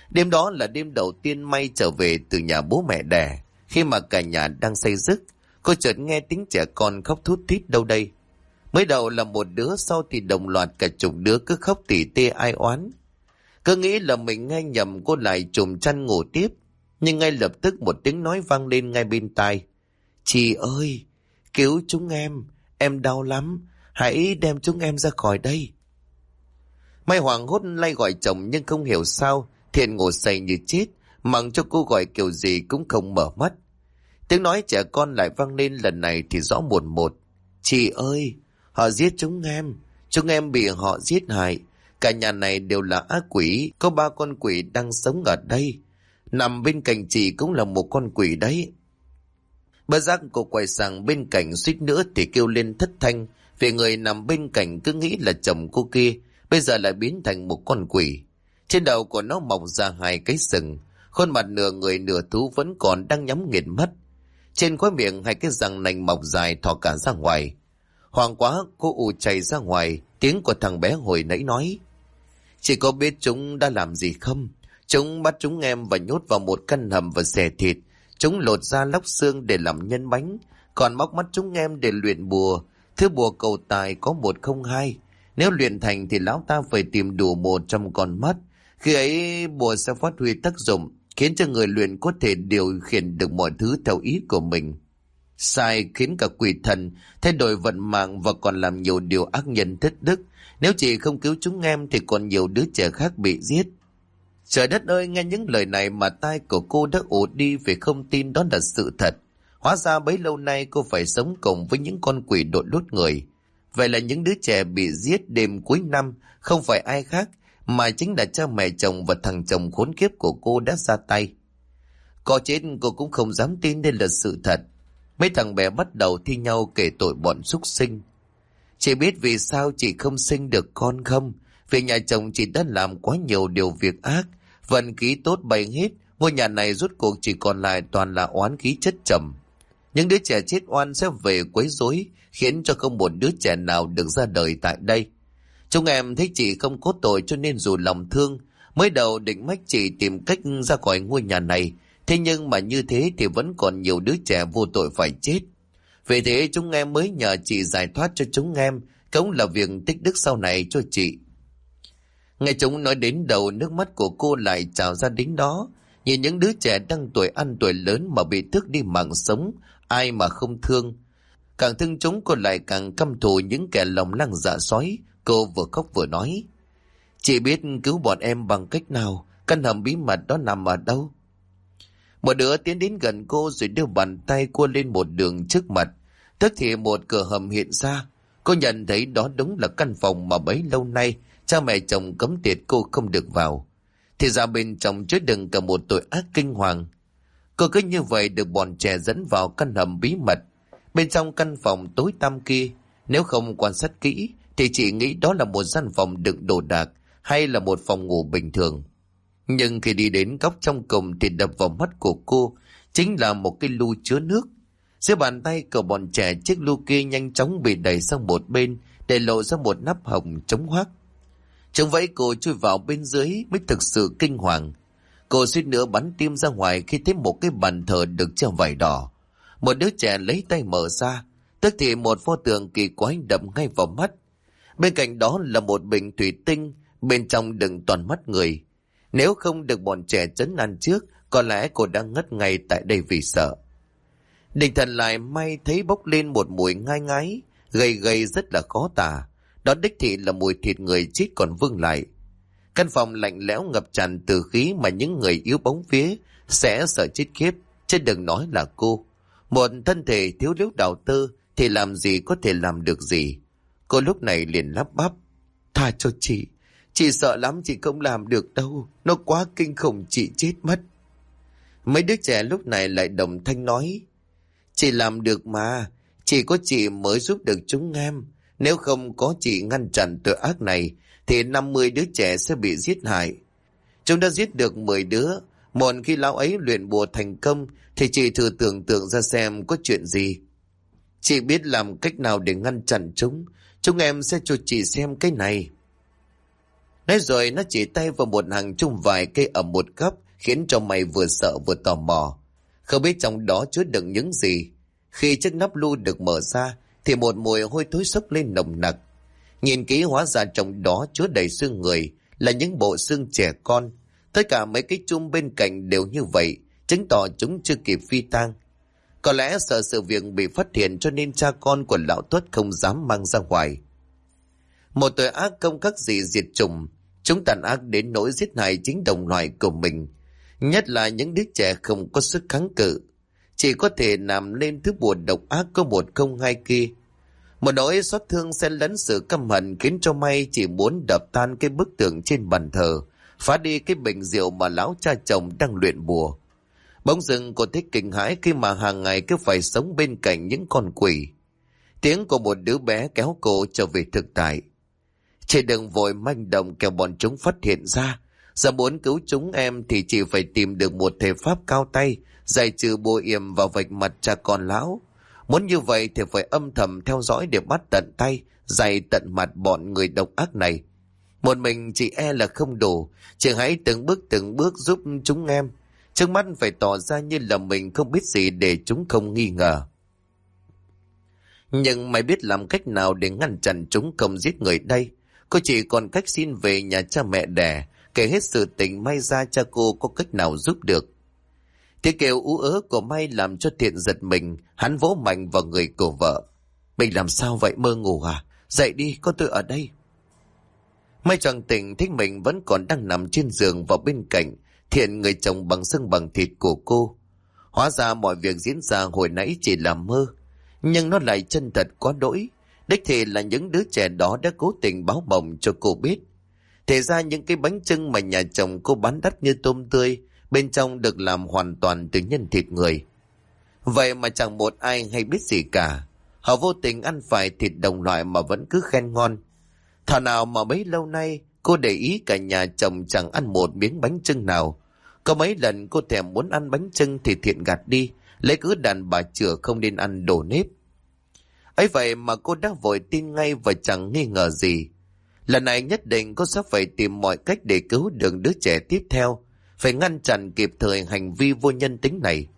Đêm đó là đêm đầu tiên May trở về từ nhà bố mẹ đẻ. Khi mà cả nhà đang say giấc, cô chợt nghe tiếng trẻ con khóc thút thít đâu đây. Mới đầu là một đứa, sau thì đồng loạt cả chục đứa cứ khóc tỉ tê ai oán. Cứ nghĩ là mình nghe nhầm, cô lại trùm chăn ngủ tiếp. Nhưng ngay lập tức một tiếng nói vang lên ngay bên tai. Chị ơi, cứu chúng em đau lắm, hãy đem chúng em ra khỏi đây. May hoảng hốt lay gọi chồng nhưng không hiểu sao Thiện ngủ say như chết, mặc cho cô gọi kiểu gì cũng không mở mắt. Tiếng nói trẻ con lại vang lên lần này thì rõ một một. Chị ơi, họ giết chúng em bị họ giết hại. Cả nhà này đều là ác quỷ, có 3 con quỷ đang sống ở đây. Nằm bên cạnh chị cũng là một con quỷ đấy. Bất giác cô quay sang bên cạnh, suýt nữa thì kêu lên thất thanh, vì người nằm bên cạnh cứ nghĩ là chồng cô kia bây giờ lại biến thành một con quỷ. Trên đầu của nó mọc ra 2 cái sừng, khuôn mặt nửa người nửa thú vẫn còn đang nhắm nghiền mắt. Trên khóe miệng 2 cái răng nanh mọc dài thò cả ra ngoài. Hoảng quá, cô ù chạy ra ngoài. Tiếng của thằng bé hồi nãy nói: Chị có biết chúng đã làm gì không? Chúng bắt chúng em và nhốt vào một căn hầm và xẻ thịt. Chúng lột da lóc xương để làm nhân bánh, còn móc mắt chúng em để luyện bùa. Thứ bùa cầu tài có 102. Nếu luyện thành thì lão ta phải tìm đủ 100 con mắt. Khi ấy bùa sẽ phát huy tác dụng, khiến cho người luyện có thể điều khiển được mọi thứ theo ý của mình. Sai khiến cả quỷ thần thay đổi vận mạng và còn làm nhiều điều ác nhân thất đức. Nếu chị không cứu chúng em thì còn nhiều đứa trẻ khác bị giết. Trời đất ơi, nghe những lời này mà tai của cô đã ù đi vì không tin đó là sự thật. Hóa ra bấy lâu nay cô phải sống cùng với những con quỷ đội lốt người. Vậy là những đứa trẻ bị giết đêm cuối năm không phải ai khác mà chính là cha mẹ chồng và thằng chồng khốn kiếp của cô đã ra tay. Có chết cô cũng không dám tin đây là sự thật. Mấy thằng bé bắt đầu thi nhau kể tội bọn súc sinh. Chị biết vì sao chị không sinh được con không? Vì nhà chồng chị đã làm quá nhiều điều việc ác, vận khí tốt bay hết, ngôi nhà này rốt cuộc chỉ còn lại toàn là oán khí chất chồng. Những đứa trẻ chết oan sẽ về quấy rối, khiến cho không một đứa trẻ nào được ra đời tại đây. Chúng em thấy chị không có tội cho nên dù lòng thương, mới đầu định mách chị tìm cách ra khỏi ngôi nhà này. Thế nhưng mà như thế thì vẫn còn nhiều đứa trẻ vô tội phải chết. Vì thế chúng em mới nhờ chị giải thoát cho chúng em, cũng là việc tích đức sau này cho chị. Nghe chúng nói đến đầu, nước mắt của cô lại trào ra đến đó. Nhìn những đứa trẻ đang tuổi ăn tuổi lớn mà bị tước đi mạng sống, ai mà không thương. Càng thương chúng cô lại càng căm thù những kẻ lòng lang dạ sói. Cô vừa khóc vừa nói: Chị biết cứu bọn em bằng cách nào? Căn hầm bí mật đó nằm ở đâu? Một đứa tiến đến gần cô rồi đưa bàn tay cua lên một đường trước mặt. Tức thì một cửa hầm hiện ra. Cô nhận thấy đó đúng là căn phòng mà bấy lâu nay cha mẹ chồng cấm tiệt cô không được vào. Thì ra bên trong chứa đựng cả một tội ác kinh hoàng. Cô cứ như vậy được bọn trẻ dẫn vào căn hầm bí mật. Bên trong căn phòng tối tăm kia, nếu không quan sát kỹ thì chị nghĩ đó là một gian phòng đựng đồ đạc hay là một phòng ngủ bình thường. Nhưng khi đi đến góc trong cùng thì đập vào mắt của cô chính là một cái lu chứa nước. Dưới bàn tay của bọn trẻ, chiếc lu kia nhanh chóng bị đẩy sang một bên để lộ ra một nắp hồng chống hoác. Chúng vẫy cô chui vào bên dưới mới thực sự kinh hoàng. Cô suýt nữa bắn tim ra ngoài khi thấy một cái bàn thờ được treo vải đỏ. Một đứa trẻ lấy tay mở ra, tức thì một pho tượng kỳ quái đập ngay vào mắt. Bên cạnh đó là một bình thủy tinh, bên trong đựng toàn mắt người. Nếu không được bọn trẻ trấn an trước, có lẽ cô đang ngất ngay tại đây vì sợ. Định thần lại may thấy bốc lên một mùi ngai ngái, gầy gầy rất là khó tả. Đó đích thị là mùi thịt người chết còn vương lại. Căn phòng lạnh lẽo ngập tràn từ khí mà những người yếu bóng vía sẽ sợ chết khiếp, chứ đừng nói là cô. Một thân thể thiếu liếu đào tơ thì làm gì có thể làm được gì. Cô lúc này liền lắp bắp: Tha cho chị sợ lắm, chị không làm được đâu, nó quá kinh khủng, chị chết mất. Mấy đứa trẻ lúc này lại đồng thanh nói: Chị làm được mà, chỉ có chị mới giúp được chúng em. Nếu không có chị ngăn chặn tội ác này thì 50 đứa trẻ sẽ bị giết hại. Chúng đã giết được 10 đứa. Một khi lão ấy luyện bùa thành công thì chị thử tưởng tượng ra xem có chuyện gì. Chị biết làm cách nào để ngăn chặn chúng. Chúng em sẽ cho chị xem cái này. Nói rồi nó chỉ tay vào một hàng chung vài cây ở một góc, khiến cho mày vừa sợ vừa tò mò. Không biết trong đó chứa đựng những gì. Khi chiếc nắp lu được mở ra thì một mùi hôi thối xốc lên nồng nặc. Nhìn kỹ hóa ra trong đó chứa đầy xương người, là những bộ xương trẻ con. Tất cả mấy cái chum bên cạnh đều như vậy, chứng tỏ chúng chưa kịp phi tang. Có lẽ sợ sự việc bị phát hiện cho nên cha con của lão Tuất không dám mang ra ngoài. Một tội ác không khác gì diệt chủng. Chúng tàn ác đến nỗi giết hại chính đồng loại của mình, nhất là những đứa trẻ không có sức kháng cự, chỉ có thể làm lên thứ buồn độc ác có một không hai kia. Một nỗi xót thương xen lẫn sự căm hận khiến cho May chỉ muốn đập tan cái bức tượng trên bàn thờ, phá đi cái bình rượu mà lão cha chồng đang luyện bùa. Bỗng dưng cô thấy kinh hãi khi mà hàng ngày cứ phải sống bên cạnh những con quỷ. Tiếng của một đứa bé kéo cô trở về thực tại. Chị đừng vội manh động kẻo bọn chúng phát hiện ra. Giờ muốn cứu chúng em thì chỉ phải tìm được một thể pháp cao tay, giải trừ bùa yểm vào vạch mặt cha con lão. Muốn như vậy thì phải âm thầm theo dõi để bắt tận tay, dày tận mặt bọn người độc ác này. Một mình chị e là không đủ, chị hãy từng bước giúp chúng em. Trước mắt phải tỏ ra như là mình không biết gì để chúng không nghi ngờ. Nhưng mày biết làm cách nào để ngăn chặn chúng không giết người đây? Cô chỉ còn cách xin về nhà cha mẹ đẻ, kể hết sự tình, may ra cha cô có cách nào giúp được. Tiếng kêu ú ớ của May làm cho Thiện giật mình, hắn vỗ mạnh vào người của vợ. Mình làm sao vậy, mơ ngủ à? Dậy đi, có tôi ở đây. May choàng tỉnh thấy mình vẫn còn đang nằm trên giường, vào bên cạnh Thiện, người chồng bằng xương bằng thịt của cô. Hóa ra mọi việc diễn ra hồi nãy chỉ là mơ, nhưng nó lại chân thật quá đỗi. Đích thị là những đứa trẻ đó đã cố tình báo mộng cho cô biết. Thì ra những cái bánh chưng mà nhà chồng cô bán đắt như tôm tươi, bên trong được làm hoàn toàn từ nhân thịt người. Vậy mà chẳng một ai hay biết gì cả. Họ vô tình ăn phải thịt đồng loại mà vẫn cứ khen ngon. Thảo nào mà bấy lâu nay cô để ý cả nhà chồng chẳng ăn một miếng bánh chưng nào. Có mấy lần cô thèm muốn ăn bánh chưng thì Thiện gạt đi, lấy cứ đàn bà chửa không nên ăn đồ nếp. Ấy vậy mà cô đã vội tin ngay và chẳng nghi ngờ gì. Lần này nhất định cô sẽ phải tìm mọi cách để cứu được đứa trẻ tiếp theo, phải ngăn chặn kịp thời hành vi vô nhân tính này.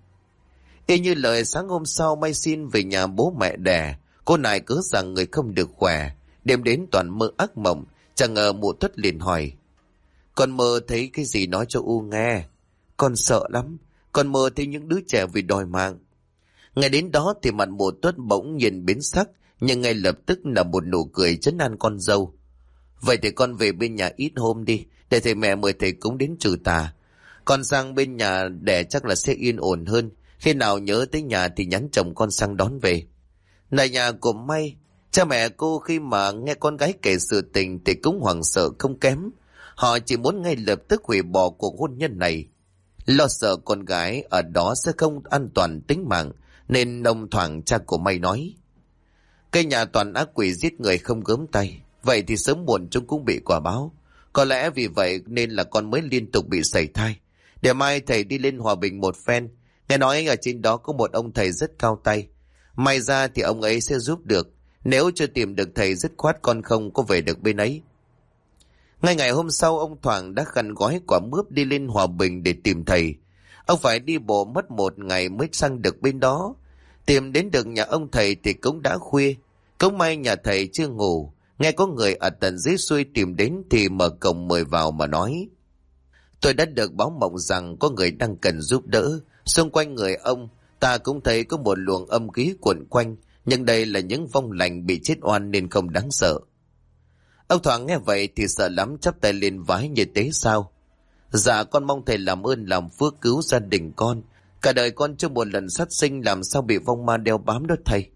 Y như lời sáng hôm sau May xin về nhà bố mẹ đẻ, cô nài cớ rằng người không được khỏe, đêm đến toàn mơ ác mộng. Chẳng ngờ mụ Tuất liền hỏi: con mơ thấy cái gì, nói cho U nghe. Con sợ lắm, con mơ thấy những đứa trẻ vì đòi mạng. Ngay đến đó thì mặt mụ Tuất bỗng nhiên biến sắc, nhưng ngay lập tức là một nụ cười trấn an con dâu. Vậy thì con về bên nhà ít hôm đi, để thầy mẹ mời thầy cúng đến trừ tà. Con sang bên nhà đẻ chắc là sẽ yên ổn hơn. Khi nào nhớ tới nhà thì nhắn chồng con sang đón về. Này nhà của May, cha mẹ cô khi mà nghe con gái kể sự tình thì cũng hoảng sợ không kém. Họ chỉ muốn ngay lập tức hủy bỏ cuộc hôn nhân này, lo sợ con gái ở đó sẽ không an toàn tính mạng, nên ông thoảng cha của May nói: cái nhà toàn ác quỷ giết người không gớm tay, vậy thì sớm muộn chúng cũng bị quả báo. Có lẽ vì vậy nên là con mới liên tục bị sảy thai. Để mai thầy đi lên Hòa Bình một phen, nghe nói ở trên đó có một ông thầy rất cao tay, may ra thì ông ấy sẽ giúp được. Nếu chưa tìm được thầy dứt khoát con không có về được bên ấy. Ngay ngày hôm sau, ông Thoảng đã khăn gói quả mướp đi lên Hòa Bình để tìm thầy. Ông phải đi bộ mất một ngày mới sang được bên đó. Tìm đến được nhà ông thầy thì cũng đã khuya. Cũng may nhà thầy chưa ngủ, nghe có người ở tận dưới xuôi tìm đến thì mở cổng mời vào mà nói: tôi đã được báo mộng rằng có người đang cần giúp đỡ. Xung quanh người ông ta cũng thấy có một luồng âm khí cuộn quanh, nhưng đây là những vong lành bị chết oan nên không đáng sợ. Ông Thoảng nghe vậy thì sợ lắm, chắp tay lên vái: như thế sao? Dạ con mong thầy làm ơn làm phước cứu gia đình con. Cả đời con chưa một lần sát sinh, làm sao bị vong ma đeo bám đó thầy?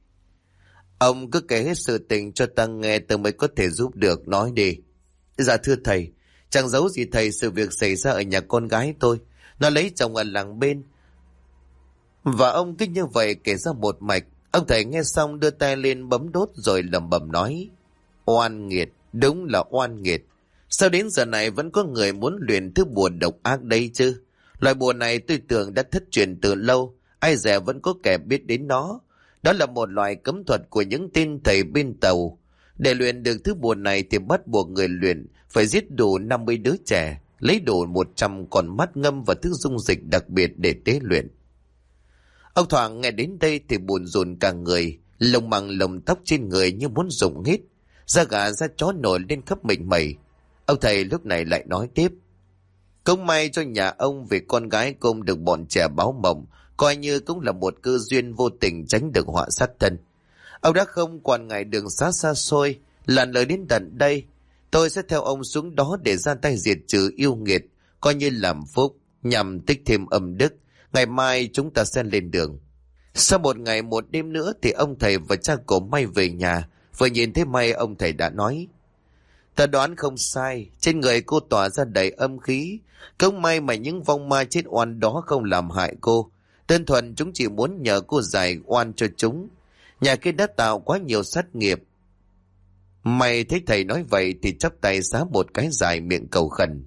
Ông cứ kể hết sự tình cho ta nghe, ta mới có thể giúp được, nói đi. Dạ thưa thầy, chẳng giấu gì thầy, sự việc xảy ra ở nhà con gái tôi. Nó lấy chồng ở làng bên. Và ông cứ như vậy kể ra một mạch. Ông thầy nghe xong đưa tay lên bấm đốt rồi lẩm bẩm nói: oan nghiệt, đúng là oan nghiệt. Sao đến giờ này vẫn có người muốn luyện thứ bùa độc ác đây chứ? Loại bùa này tôi tưởng đã thất truyền từ lâu, ai dè vẫn có kẻ biết đến nó. Đó là một loại cấm thuật của những tên thầy bên Tàu. Để luyện được thứ bùa này thì bắt buộc người luyện phải giết đủ 50 đứa trẻ, lấy đủ 100 con mắt ngâm và thứ dung dịch đặc biệt để tế luyện. Ông Thoảng nghe đến đây thì buồn rùn cả người, lông măng lông tóc trên người như muốn rụng hết, da gà da chó nổi lên khắp mình mẩy. Ông thầy lúc này lại nói tiếp: Cũng may cho nhà ông vì con gái cũng được bọn trẻ báo mộng, coi như cũng là một cơ duyên vô tình tránh được họa sát thân. Ông đã không quản ngại đường xa xa xôi, lặn lội đến tận đây. Tôi sẽ theo ông xuống đó để ra tay diệt trừ yêu nghiệt, coi như làm phúc, nhằm tích thêm âm đức. Ngày mai chúng ta sẽ lên đường. Sau một ngày một đêm nữa thì ông thầy và cha cổ May về nhà. Vừa nhìn thấy May, ông thầy đã nói: Ta đoán không sai, trên người cô tỏa ra đầy âm khí. Không may mà những vong ma chết oan đó không làm hại cô. Đơn thuần chúng chỉ muốn nhờ cô giải oan cho chúng. Nhà kia đã tạo quá nhiều sát nghiệp. May thấy thầy nói vậy thì chắp tay xá một cái dài, miệng cầu khẩn: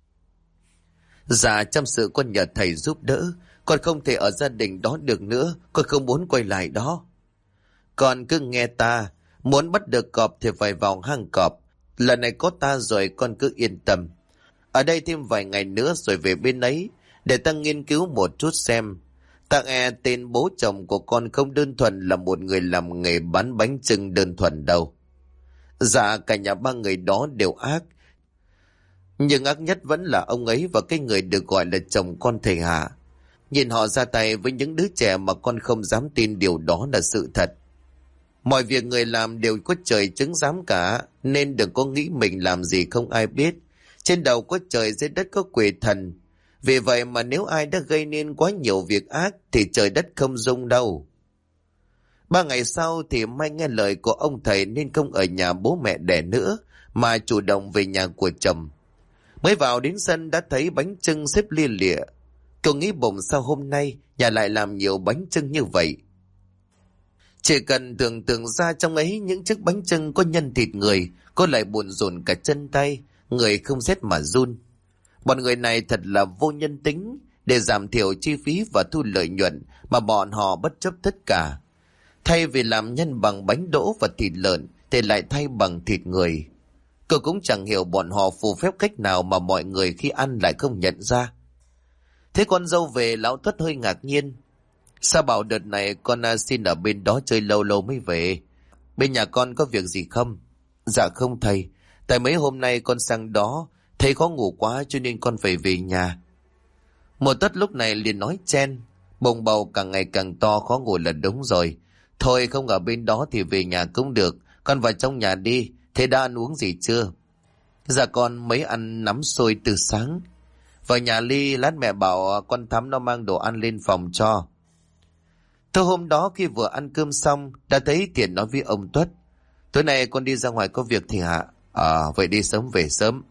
Dạ, trong sự con nhờ thầy giúp đỡ. Con không thể ở gia đình đó được nữa, con không muốn quay lại đó. Con cứ nghe ta, muốn bắt được cọp thì phải vào hang cọp. Lần này có ta rồi, con cứ yên tâm. Ở đây thêm vài ngày nữa rồi về bên ấy, để ta nghiên cứu một chút xem. Ta nghe tên bố chồng của con không đơn thuần là một người làm nghề bán bánh chưng đơn thuần đâu. Dạ, cả nhà ba người đó đều ác. Nhưng ác nhất vẫn là ông ấy và cái người được gọi là chồng con thầy Hạ. Nhìn họ ra tay với những đứa trẻ mà con không dám tin điều đó là sự thật. Mọi việc người làm đều có trời chứng giám cả, nên đừng có nghĩ mình làm gì không ai biết. Trên đầu có trời, dưới đất có quỷ thần. Vì vậy mà nếu ai đã gây nên quá nhiều việc ác thì trời đất không dung đâu. 3 ngày sau thì May nghe lời của ông thầy nên không ở nhà bố mẹ đẻ nữa, mà chủ động về nhà của chồng. Mới vào đến sân đã thấy bánh chưng xếp lia lịa. Cậu nghĩ bụng sao hôm nay nhà lại làm nhiều bánh chưng như vậy. Chỉ cần tưởng tượng ra trong ấy những chiếc bánh chưng có nhân thịt người, cô lại buồn rộn cả chân tay, người không rét mà run. Bọn người này thật là vô nhân tính, để giảm thiểu chi phí và thu lợi nhuận mà bọn họ bất chấp tất cả. Thay vì làm nhân bằng bánh đỗ và thịt lợn thì lại thay bằng thịt người. Cô cũng chẳng hiểu bọn họ phù phép cách nào mà mọi người khi ăn lại không nhận ra. Thế con dâu về, lão Tuất hơi ngạc nhiên. Sao bảo đợt này con xin ở bên đó chơi lâu lâu mới về? Bên nhà con có việc gì không? Dạ không thầy, tại mấy hôm nay con sang đó, thầy khó ngủ quá cho nên con phải về nhà. Một Tuất lúc này liền nói chen: Bồng bầu càng ngày càng to, khó ngủ là đúng rồi. Thôi không ở bên đó thì về nhà cũng được, con vào trong nhà đi. Thế đã ăn uống gì chưa? Dạ con mới ăn nắm xôi từ sáng. Vào nhà Ly, lát mẹ bảo con Thắm nó mang đồ ăn lên phòng cho. Thôi hôm đó khi vừa ăn cơm xong, đã thấy Thiện nói với ông Tuất: Tối nay con đi ra ngoài có việc thì hả? Vậy đi sớm về sớm.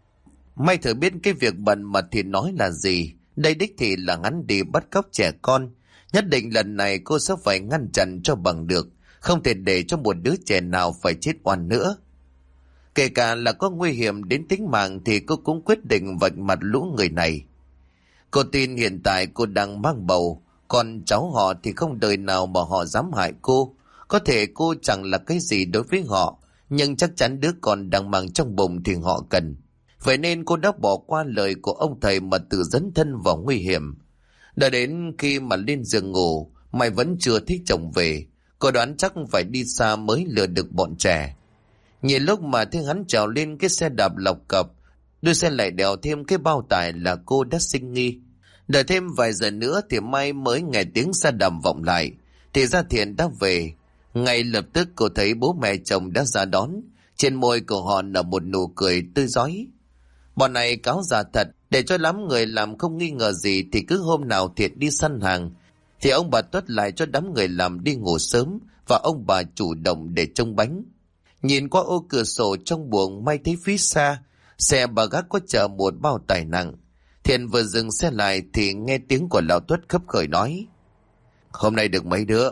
May thử biết cái việc bận mà Thiện nói là gì. Đây đích thị là hắn đi bắt cóc trẻ con. Nhất định lần này cô sẽ phải ngăn chặn cho bằng được, không thể để cho một đứa trẻ nào phải chết oan nữa. Kể cả là có nguy hiểm đến tính mạng thì cô cũng quyết định vạch mặt lũ người này. Cô tin hiện tại cô đang mang bầu, còn cháu họ thì không đời nào mà họ dám hại cô. Có thể cô chẳng là cái gì đối với họ, nhưng chắc chắn đứa con đang mang trong bụng thì họ cần. Vậy nên cô đã bỏ qua lời của ông thầy mà tự dấn thân vào nguy hiểm. Đã đến khi mà lên giường ngủ, mày vẫn chưa thích chồng về. Cô đoán chắc phải đi xa mới lừa được bọn trẻ. Nhìn lúc mà thấy hắn trèo lên cái xe đạp lọc cập, đôi xe lại đèo thêm cái bao tải là cô đã sinh nghi. Đợi thêm vài giờ nữa thì Mai mới nghe tiếng xe đạp vọng lại, thì ra Thiện đã về. Ngay lập tức cô thấy bố mẹ chồng đã ra đón, trên môi của họ nở một nụ cười tươi rói. Bọn này cáo già thật, để cho lắm người làm không nghi ngờ gì thì cứ hôm nào Thiện đi săn hàng, thì ông bà Tuất lại cho đám người làm đi ngủ sớm và ông bà chủ động để trông bánh. Nhìn qua ô cửa sổ trong buồng, May thấy phía xa, xe bà gác có chở một bao tải nặng. Thiện vừa dừng xe lại thì nghe tiếng của lão Tuất khấp khởi nói: Hôm nay được mấy đứa?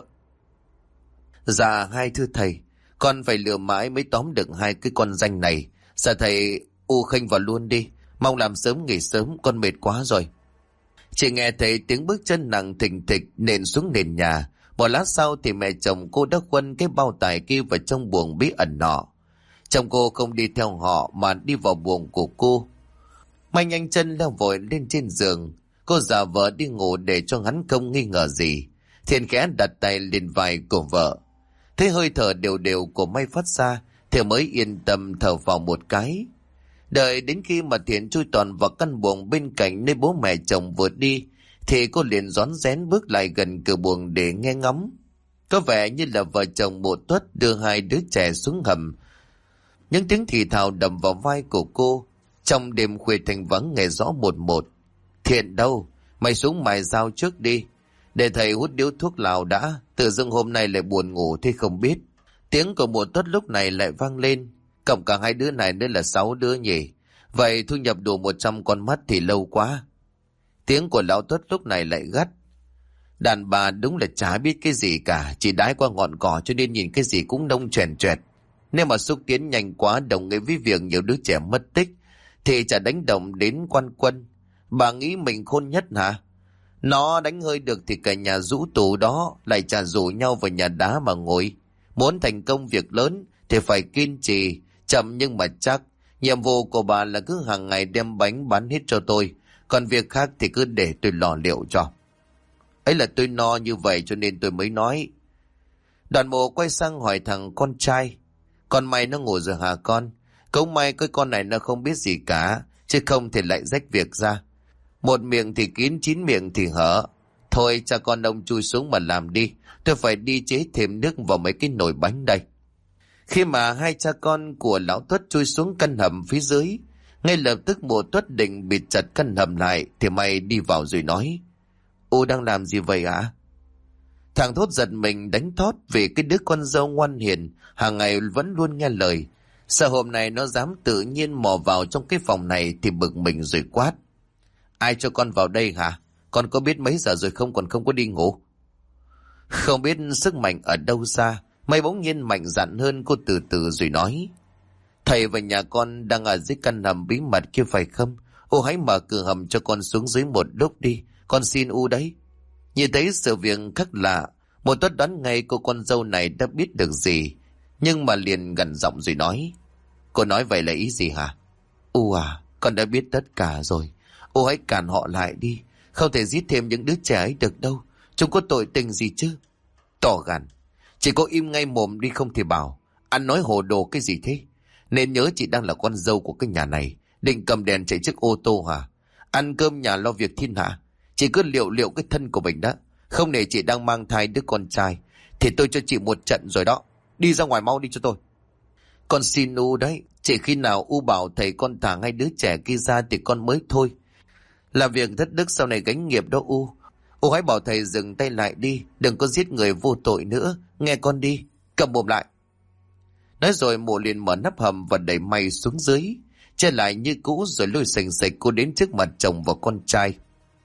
Dạ 2 thưa thầy, con phải lừa mãi mới tóm được 2 cái con danh này. Dạ thầy khênh vào luôn đi, mong làm sớm nghỉ sớm, con mệt quá rồi. Chỉ nghe thấy tiếng bước chân nặng thình thịch nện xuống nền nhà. Một lát sau thì mẹ chồng cô đã khuân cái bao tải kia vào trong buồng bí ẩn nọ. Chồng cô không đi theo họ mà đi vào buồng của cô. Mai nhanh chân leo vội lên trên giường. Cô giả vờ đi ngủ để cho hắn không nghi ngờ gì. Thiện khẽ đặt tay lên vai của vợ. Thấy hơi thở đều đều của Mai phát ra thì mới yên tâm thở vào một cái. Đợi đến khi mà Thiện chui toàn vào căn buồng bên cạnh nơi bố mẹ chồng vừa đi thì cô liền rón rén bước lại gần cửa buồng để nghe ngóng. Có vẻ như là vợ chồng Mộ Tuất đưa hai đứa trẻ xuống hầm. Những tiếng thì thào đầm vào vai của cô. Trong đêm khuya thành vắng nghe rõ một một. Thiện đâu? Mày xuống mài dao trước đi. Để thầy hút điếu thuốc lào đã. Tự dưng hôm nay lại buồn ngủ thế không biết. Tiếng của Mộ Tuất lúc này lại vang lên. Cộng cả hai đứa này nên là 6 đứa nhỉ. Vậy thu nhập đủ 100 con mắt thì lâu quá. Tiếng của lão Tuất lúc này lại gắt. Đàn bà đúng là chả biết cái gì cả. Chỉ đái qua ngọn cỏ cho nên nhìn cái gì cũng nông choèn choẹt. Nếu mà xúc tiến nhanh quá đồng nghĩa với việc nhiều đứa trẻ mất tích thì chả đánh động đến quan quân. Bà nghĩ mình khôn nhất hả? Nó đánh hơi được thì cả nhà rũ tù đó lại chả rủ nhau vào nhà đá mà ngồi. Muốn thành công việc lớn thì phải kiên trì, chậm nhưng mà chắc. Nhiệm vụ của bà là cứ hàng ngày đem bánh bán hết cho tôi. Còn việc khác thì cứ để tôi lo liệu cho. Ấy là tôi no như vậy cho nên tôi mới nói. Đoàn Mộ quay sang hỏi thằng con trai. Con mày nó ngủ rồi hả con? Cũng may cái con này nó không biết gì cả. Chứ không thì lại rách việc ra. Một miệng thì kín, 9 miệng thì hở. Thôi cha con ông chui xuống mà làm đi. Tôi phải đi chế thêm nước vào mấy cái nồi bánh đây. Khi mà hai cha con của lão Tuất chui xuống căn hầm phía dưới, ngay lập tức Mộ Tuất định bịt chặt căn hầm lại thì mày đi vào rồi nói. Ô đang làm gì vậy ạ? Thằng Thốt giật mình đánh thót vì cái đứa con dâu ngoan hiền hàng ngày vẫn luôn nghe lời. Sợ hôm nay nó dám tự nhiên mò vào trong cái phòng này thì bực mình rồi quát. Ai cho con vào đây hả? Con có biết mấy giờ rồi không, còn không có đi ngủ? Không biết sức mạnh ở đâu ra, mày bỗng nhiên mạnh dạn hơn. Cô từ từ rồi nói. Thầy và nhà con đang ở dưới căn hầm bí mật kia phải không? Ô hãy mở cửa hầm cho con xuống dưới một lúc đi. Con xin u đấy. Nhìn thấy sự việc khác lạ, Mộ Tuất đoán ngay cô con dâu này đã biết được gì. Nhưng mà liền gằn giọng rồi nói. Cô nói vậy là ý gì hả? U à, con đã biết tất cả rồi. Ô hãy cản họ lại đi. Không thể giết thêm những đứa trẻ ấy được đâu. Chúng có tội tình gì chứ? Tỏ gằn. Chỉ có im ngay mồm đi không thì bảo. Anh nói hồ đồ cái gì thế? Nên nhớ chị đang là con dâu của cái nhà này. Định cầm đèn chạy chiếc ô tô hả? Ăn cơm nhà lo việc thiên hạ. Chị cứ liệu cái thân của mình đó. Không để chị đang mang thai đứa con trai thì tôi cho chị một trận rồi đó. Đi ra ngoài mau đi cho tôi. Con xin U đấy. Chỉ khi nào U bảo thầy con thả ngay đứa trẻ kia ra thì con mới thôi. Làm việc thất đức sau này gánh nghiệp đó U. U hãy bảo thầy dừng tay lại đi. Đừng có giết người vô tội nữa. Nghe con đi. Cầm mồm lại. Nói rồi Mộ liền mở nắp hầm và đẩy May xuống dưới. Che lại như cũ rồi lôi sành sạch cô đến trước mặt chồng và con trai.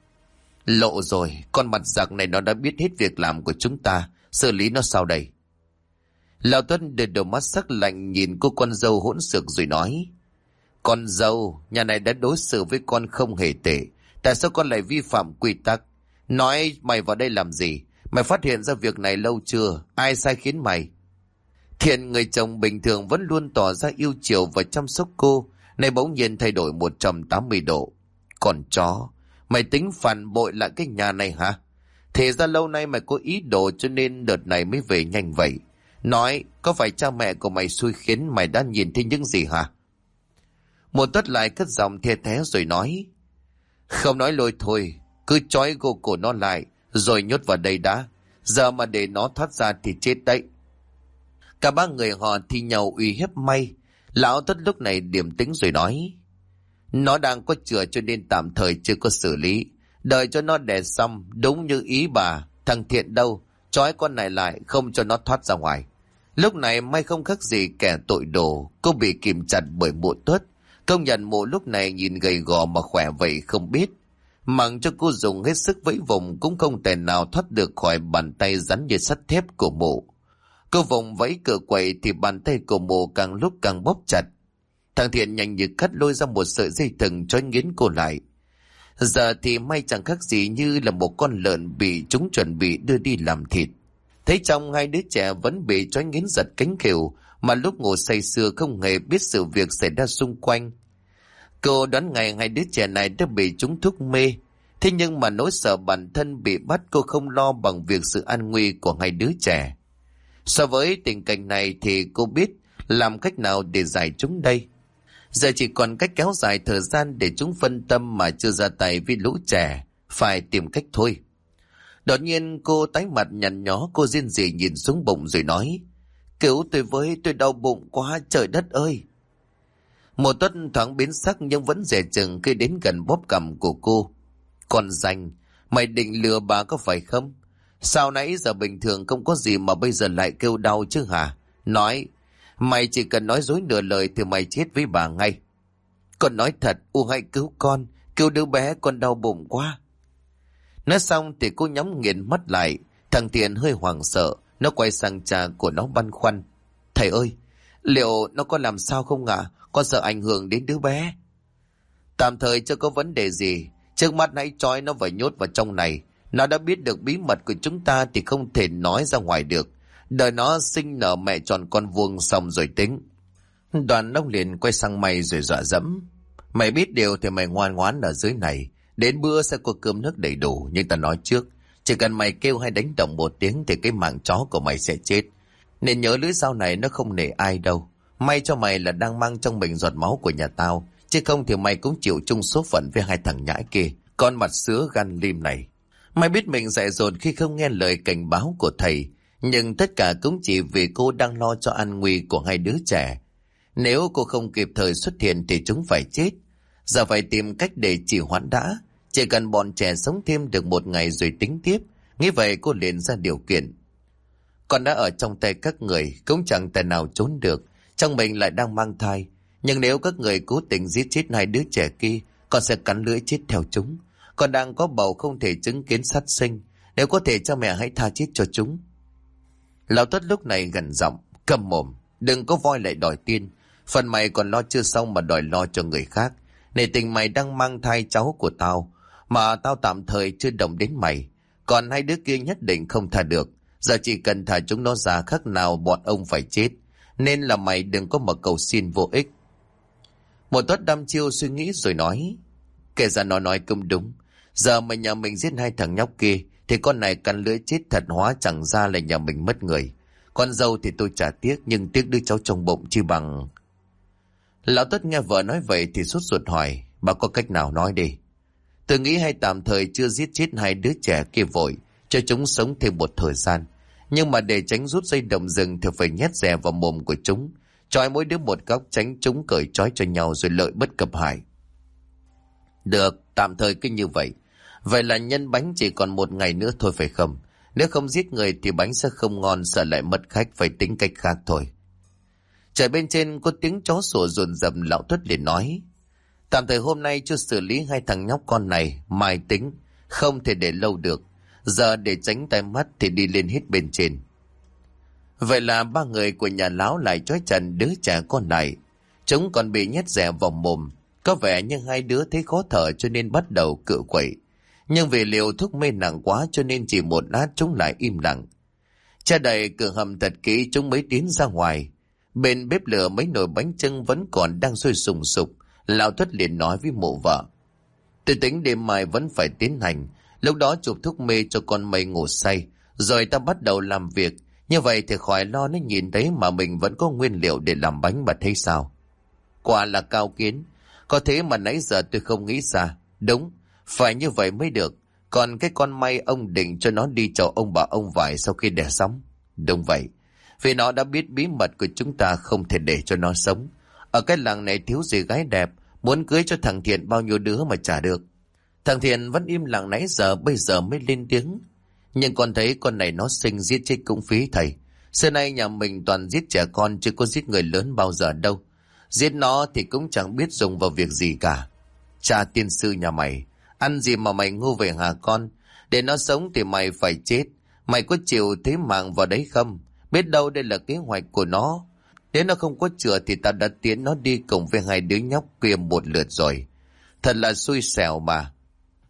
Lộ rồi. Con mặt giặc này nó đã biết hết việc làm của chúng ta. Xử lý nó sao đây? Lão Tuấn đưa đôi mắt sắc lạnh nhìn cô con dâu hỗn xược rồi nói. Con dâu, nhà này đã đối xử với con không hề tệ. Tại sao con lại vi phạm quy tắc? Nói mày vào đây làm gì? Mày phát hiện ra việc này lâu chưa? Ai sai khiến mày? Thiện, người chồng bình thường vẫn luôn tỏ ra yêu chiều và chăm sóc cô, nay bỗng nhiên thay đổi 180 độ. Còn chó, mày tính phản bội lại cái nhà này hả? Thế ra lâu nay mày có ý đồ cho nên đợt này mới về nhanh vậy. Nói, có phải cha mẹ của mày xui khiến mày đã nhìn thấy những gì hả? Một Tuất lại cất giọng the thé rồi nói. Không nói lôi thôi, cứ trói gô cổ nó lại, rồi nhốt vào đây đã. Giờ mà để nó thoát ra thì chết đấy. Cả ba người họ thi nhau uy hiếp May. Lão Tuất lúc này điềm tĩnh rồi nói. Nó đang có chữa cho nên tạm thời chưa có xử lý. Đợi cho nó đẻ xong, đúng như ý bà. Thằng Thiện đâu, trói con này lại không cho nó thoát ra ngoài. Lúc này May không khác gì kẻ tội đồ. Cô bị kìm chặt bởi Mộ Tuất. Công nhận Mộ lúc này nhìn gầy gò mà khỏe vậy không biết. Mặc cho cô dùng hết sức vẫy vùng cũng không thể nào thoát được khỏi bàn tay rắn như sắt thép của Mộ. Cô vùng vẫy cựa quậy thì bàn tay của Mộ càng lúc càng bóp chặt. Thằng Thiện nhanh như cắt lôi ra một sợi dây thừng trói nghiến cô lại. Giờ thì May chẳng khác gì như là một con lợn bị chúng chuẩn bị đưa đi làm thịt. Thấy trong hai đứa trẻ vẫn bị trói nghiến giật cánh khều, mà lúc ngủ say sưa không hề biết sự việc xảy ra xung quanh. Cô đoán ngày hai đứa trẻ này đã bị trúng thuốc mê. Thế nhưng mà nỗi sợ bản thân bị bắt cô không lo bằng việc sự an nguy của hai đứa trẻ. So với tình cảnh này thì cô biết làm cách nào để giải chúng đây. Giờ chỉ còn cách kéo dài thời gian để chúng phân tâm mà chưa ra tay với lũ trẻ. Phải tìm cách thôi. Đột nhiên cô tái mặt nhăn nhó, cô rên rỉ nhìn xuống bụng rồi nói: Cứu tôi với, tôi đau bụng quá, trời đất ơi. Một Tuất thoáng biến sắc nhưng vẫn dè chừng khi đến gần bóp cằm của cô. Còn danh, mày định lừa bà có phải không? Sao nãy giờ bình thường không có gì mà bây giờ lại kêu đau chứ hả? Nói, mày chỉ cần nói dối nửa lời thì mày chết với bà ngay. Con nói thật, hãy cứu con, cứu đứa bé, con đau bụng quá. Nói xong thì cô nhắm nghiền mắt lại. Thằng Thiện hơi hoảng sợ, nó quay sang cha của nó băn khoăn: Thầy ơi, liệu nó có làm sao không ạ? Con sợ ảnh hưởng đến đứa bé. Tạm thời chưa có vấn đề gì. Trước mắt hãy trói nó và nhốt vào trong này. Nó đã biết được bí mật của chúng ta thì không thể nói ra ngoài được. Đợi nó sinh nở mẹ tròn con vuông xong rồi tính. Đoàn ông liền quay sang mày rồi dọa dẫm: Mày biết điều thì mày ngoan ngoãn ở dưới này. Đến bữa sẽ có cơm nước đầy đủ. Nhưng ta nói trước, chỉ cần mày kêu hay đánh động một tiếng thì cái mạng chó của mày sẽ chết. Nên nhớ lưỡi dao này nó không nể ai đâu. May cho mày là đang mang trong mình giọt máu của nhà tao, chứ không thì mày cũng chịu chung số phận với hai thằng nhãi kia, con mặt sứa gan lim này. Mày biết mình dại dột khi không nghe lời cảnh báo của thầy, nhưng tất cả cũng chỉ vì cô đang lo cho an nguy của hai đứa trẻ. Nếu cô không kịp thời xuất hiện thì chúng phải chết. Giờ phải tìm cách để trì hoãn đã. Chỉ cần bọn trẻ sống thêm được một ngày rồi tính tiếp. Nghĩ vậy cô liền ra điều kiện: Con đã ở trong tay các người, cũng chẳng tài nào trốn được. Trong mình lại đang mang thai. Nhưng nếu các người cố tình giết chết hai đứa trẻ kia, con sẽ cắn lưỡi chết theo chúng. Con đang có bầu không thể chứng kiến sát sinh. Nếu có thể cha mẹ hãy tha chết cho chúng. Lão Tuất lúc này gần giọng: Câm mồm, đừng có voi lại đòi tiên. Phần mày còn lo chưa xong mà đòi lo cho người khác. Nể tình mày đang mang thai cháu của tao, mà tao tạm thời chưa động đến mày. Còn hai đứa kia nhất định không tha được. Giờ chỉ cần thả chúng nó ra, khác nào bọn ông phải chết. Nên là mày đừng có mà cầu xin vô ích. Một Tuất đăm chiêu suy nghĩ rồi nói: Kể ra nó nói cũng đúng. Giờ mà nhà mình giết hai thằng nhóc kia thì con này cắn lưỡi chết thật, hóa chẳng ra là nhà mình mất người. Con dâu thì tôi chả tiếc, nhưng tiếc đứa cháu trong bụng chi bằng. Lão Tuất nghe vợ nói vậy thì sốt ruột hỏi: Bà có cách nào nói đi. Tôi nghĩ hay tạm thời chưa giết chết hai đứa trẻ kia vội, cho chúng sống thêm một thời gian. Nhưng mà để tránh rút dây động rừng thì phải nhét rè vào mồm của chúng, trói mỗi đứa một góc, tránh chúng cởi trói cho nhau rồi lợi bất cập hại. Được, tạm thời cứ như vậy. Vậy là nhân bánh chỉ còn một ngày nữa thôi phải không? Nếu không giết người thì bánh sẽ không ngon, sợ lại mất khách, phải tính cách khác thôi. Trời bên trên có tiếng chó sủa rồn rập. Lão Tuất liền nói: Tạm thời hôm nay chưa xử lý hai thằng nhóc con này, mai tính, không thể để lâu được. Giờ để tránh tai mắt thì đi lên hết bên trên. Vậy là ba người của nhà lão lại trói chặt đứa trẻ con lại. Chúng còn bị nhét rẻ vào mồm. Có vẻ như hai đứa thấy khó thở cho nên bắt đầu cựa quậy. Nhưng vì liều thuốc mê nặng quá cho nên chỉ một lát chúng lại im lặng. Cha đẩy cửa hầm thật kỹ chúng mới tiến ra ngoài. Bên bếp lửa mấy nồi bánh chưng vẫn còn đang sôi sùng sục. Lão Tuất liền nói với mụ vợ: Tôi tính đêm mai vẫn phải tiến hành. Lúc đó chụp thuốc mê cho con mày ngủ say, rồi ta bắt đầu làm việc. Như vậy thì khỏi lo nó nhìn thấy mà mình vẫn có nguyên liệu để làm bánh, mà thấy sao? Quả là cao kiến. Có thế mà nãy giờ tôi không nghĩ ra. Đúng, phải như vậy mới được. Còn cái con may ông định cho nó đi chầu ông bà ông vải sau khi đẻ xong. Đúng vậy. Vì nó đã biết bí mật của chúng ta, không thể để cho nó sống. Ở cái làng này thiếu gì gái đẹp, muốn cưới cho thằng Thiện bao nhiêu đứa mà chả được. Thằng Thiện vẫn im lặng nãy giờ, bây giờ mới lên tiếng: Nhưng con thấy con này nó sinh giết chết cũng phí thầy. Xưa nay nhà mình toàn giết trẻ con chứ có giết người lớn bao giờ đâu. Giết nó thì cũng chẳng biết dùng vào việc gì cả. Cha tiên sư nhà mày, ăn gì mà mày ngu về hả con? Để nó sống thì mày phải chết. Mày có chịu thế mạng vào đấy không? Biết đâu đây là kế hoạch của nó. Nếu nó không có chữa thì tao đã tiến nó đi cùng với hai đứa nhóc kia một lượt rồi. Thật là xui xẻo mà.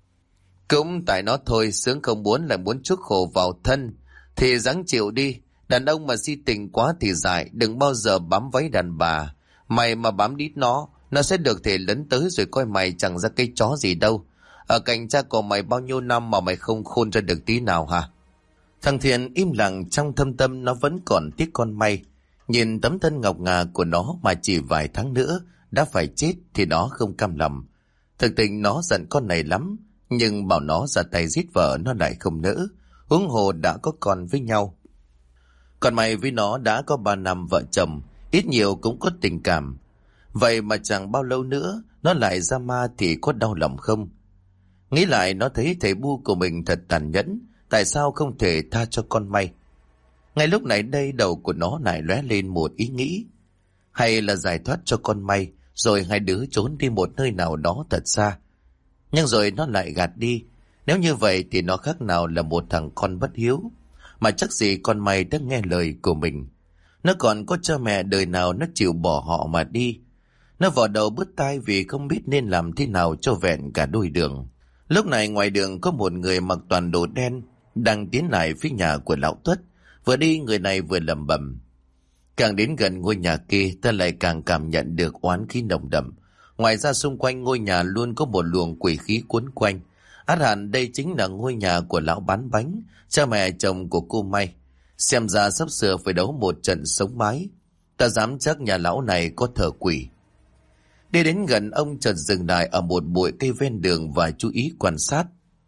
Cũng tại nó thôi, sướng không muốn lại muốn chuốc khổ vào thân. Thì ráng chịu đi. Đàn ông mà si tình quá thì dại, đừng bao giờ bám váy đàn bà. Mày mà bám đít nó sẽ được thể lấn tới rồi coi mày chẳng ra cái chó gì đâu. Ở cạnh cha của mày bao nhiêu năm mà mày không khôn ra được tí nào hả? Thằng Thiện im lặng, trong thâm tâm nó vẫn còn tiếc con May. Nhìn tấm thân ngọc ngà của nó mà chỉ vài tháng nữa đã phải chết thì nó không cam lòng. Thực tình nó giận con này lắm, nhưng bảo nó ra tay giết vợ nó lại không nỡ. Huống hồ đã có con với nhau. Còn mày với nó đã có 3 năm vợ chồng, ít nhiều cũng có tình cảm. Vậy mà chẳng bao lâu nữa nó lại ra ma thì có đau lòng không? Nghĩ lại nó thấy thầy Bu của mình thật tàn nhẫn. Tại sao không thể tha cho con May? Ngay lúc này đây đầu của nó lại lóe lên một ý nghĩ. Hay là giải thoát cho con May, rồi hai đứa trốn đi một nơi nào đó thật xa. Nhưng rồi nó lại gạt đi. Nếu như vậy thì nó khác nào là một thằng con bất hiếu. Mà chắc gì con May đã nghe lời của mình. Nó còn có cha mẹ đời nào nó chịu bỏ họ mà đi. Nó vò đầu bứt tai vì không biết nên làm thế nào cho vẹn cả đôi đường. Lúc này ngoài đường có một người mặc toàn đồ đen đang tiến lại phía nhà của lão Tuất. Vừa đi người này vừa lẩm bẩm. Càng đến gần ngôi nhà kia ta lại càng cảm nhận được oán khí nồng đậm. Ngoài ra xung quanh ngôi nhà luôn có một luồng quỷ khí cuốn quanh. Ắt hẳn đây chính là ngôi nhà của lão bán bánh, cha mẹ chồng của cô May. Xem ra sắp sửa phải đấu một trận sống mái. Ta dám chắc nhà lão này có thờ quỷ. Đi đến gần ông chợt dừng lại ở một bụi cây ven đường và chú ý quan sát.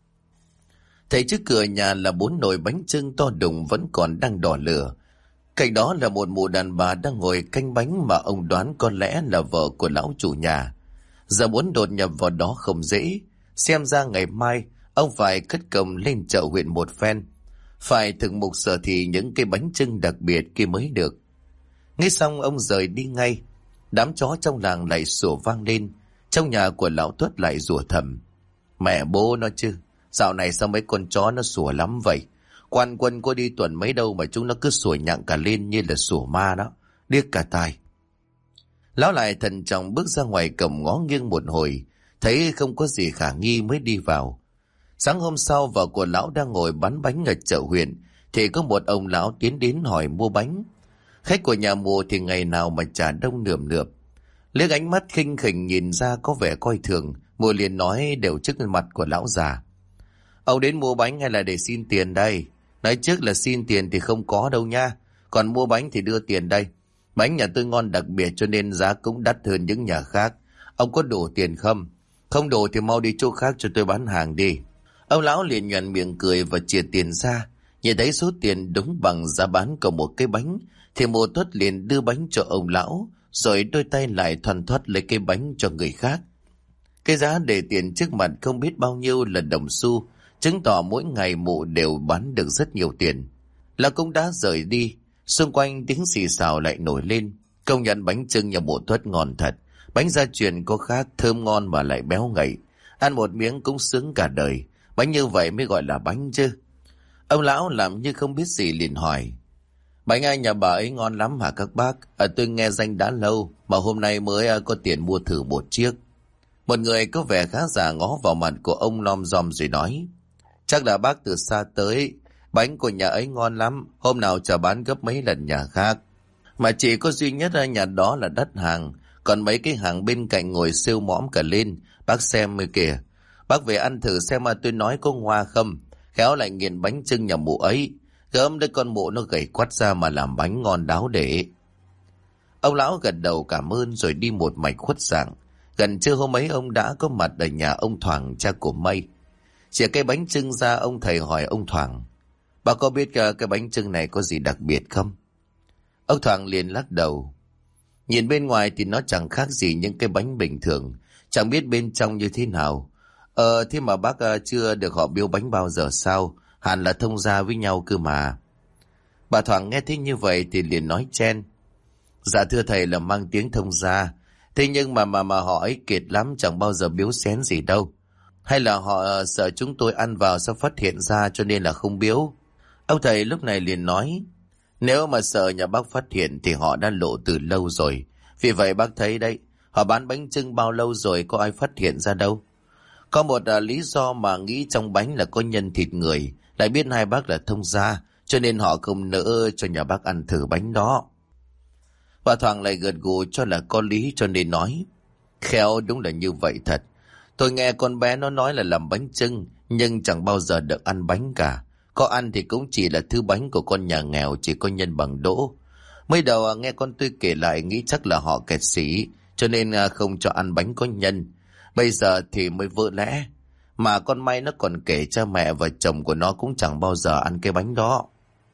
Thấy trước cửa nhà là 4 nồi bánh chưng to đùng vẫn còn đang đỏ lửa. Cạnh đó là một mụ đàn bà đang ngồi canh bánh mà ông đoán có lẽ là vợ của lão chủ nhà. Giờ muốn đột nhập vào đó không dễ. Xem ra ngày mai ông phải cất công lên chợ huyện một phen. Phải thực mục sở thì những cái bánh chưng đặc biệt kia mới được. Nghe xong ông rời đi ngay. Đám chó trong làng lại sủa vang lên. Trong nhà của lão Tuất lại rủa thầm. Mẹ bố nó chứ. Dạo này sao mấy con chó nó sủa lắm vậy? Quan quân có đi tuần mấy đâu mà chúng nó cứ sủa nhặng cả lên như là sủa ma đó. Điếc cả tai. Lão lại thận trọng bước ra ngoài cổng ngó nghiêng một hồi. Thấy không có gì khả nghi mới đi vào. Sáng hôm sau vợ của lão đang ngồi bán bánh ở chợ huyện. Thì có một ông lão tiến đến hỏi mua bánh. Khách của nhà mùa thì ngày nào mà chả đông nườm nượp. Liếc ánh mắt khinh khỉnh nhìn ra có vẻ coi thường. Mùa liền nói đều trước mặt của lão già. Ông đến mua bánh hay là để xin tiền đây? Nói trước là xin tiền thì không có đâu nha. Còn mua bánh thì đưa tiền đây. Bánh nhà tôi ngon đặc biệt cho nên giá cũng đắt hơn những nhà khác. Ông có đủ tiền không? Không đủ thì mau đi chỗ khác cho tôi bán hàng đi. Ông lão liền nhoẻn miệng cười và chia tiền ra. Nhìn thấy số tiền đúng bằng giá bán của một cái bánh thì Mùa Tuất liền đưa bánh cho ông lão, rồi đôi tay lại thoăn thoắt lấy cái bánh cho người khác. Cái giá để tiền trước mặt không biết bao nhiêu là đồng xu, chứng tỏ mỗi ngày mụ đều bán được rất nhiều tiền. Là cũng đã rời đi, xung quanh tiếng xì xào lại nổi lên. Công nhận bánh chưng nhà Mùa Tuất ngon thật. Bánh gia truyền có khác, thơm ngon mà lại béo ngậy. Ăn một miếng cũng sướng cả đời. Bánh như vậy mới gọi là bánh chứ. Ông lão làm như không biết gì liền hỏi. Bánh ai nhà bà ấy ngon lắm hả các bác? Tôi nghe danh đã lâu mà hôm nay mới có tiền mua thử một chiếc. Một người có vẻ khá già ngó vào mặt của ông lom rom rồi nói. Chắc là bác từ xa tới. Bánh của nhà ấy ngon lắm. Hôm nào chờ bán gấp mấy lần nhà khác. Mà chỉ có duy nhất nhà đó là đắt hàng. Còn mấy cái hàng bên cạnh ngồi siêu mõm cả lên. Bác xem mới kìa. Bác về ăn thử xem mà tôi nói có ngoa không. Khéo lại nghiền bánh chưng nhà mụ ấy. Gớm đứa con mụ nó gầy quắt ra mà làm bánh ngon đáo để. Ông lão gật đầu cảm ơn rồi đi một mạch khuất dạng. Gần trưa hôm ấy ông đã có mặt ở nhà ông Thoảng, cha của Mây. Chìa cái bánh chưng ra, ông thầy hỏi ông Thoảng. Bà có biết cái bánh chưng này có gì đặc biệt không? Ông Thoảng liền lắc đầu. Nhìn bên ngoài thì nó chẳng khác gì những cái bánh bình thường. Chẳng biết bên trong như thế nào. Thế mà bác chưa được họ biếu bánh bao giờ sao? Hẳn là thông gia với nhau cơ mà. Bà Thoảng nghe thấy như vậy thì liền nói chen. Dạ thưa thầy là mang tiếng thông gia. Thế nhưng mà họ ấy kiệt lắm, chẳng bao giờ biếu xén gì đâu. Hay là họ sợ chúng tôi ăn vào sẽ phát hiện ra cho nên là không biếu. Ông thầy lúc này liền nói. Nếu mà sợ nhà bác phát hiện thì họ đã lộ từ lâu rồi. Vì vậy bác thấy đấy, họ bán bánh chưng bao lâu rồi có ai phát hiện ra đâu. Có một lý do mà nghĩ trong bánh là có nhân thịt người. Lại biết hai bác là thông gia cho nên họ không nỡ cho nhà bác ăn thử bánh đó. Bà Thoảng lại gật gù cho là có lý cho nên nói, khéo đúng là như vậy thật. Tôi nghe con bé nó nói là làm bánh chưng, nhưng chẳng bao giờ được ăn bánh cả. Có ăn thì cũng chỉ là thứ bánh của con nhà nghèo chỉ có nhân bằng đỗ. Mới đầu nghe con tôi kể lại nghĩ chắc là họ kẹt xỉ, cho nên không cho ăn bánh có nhân. Bây giờ thì mới vỡ lẽ. Mà con May nó còn kể cha mẹ và chồng của nó cũng chẳng bao giờ ăn cái bánh đó.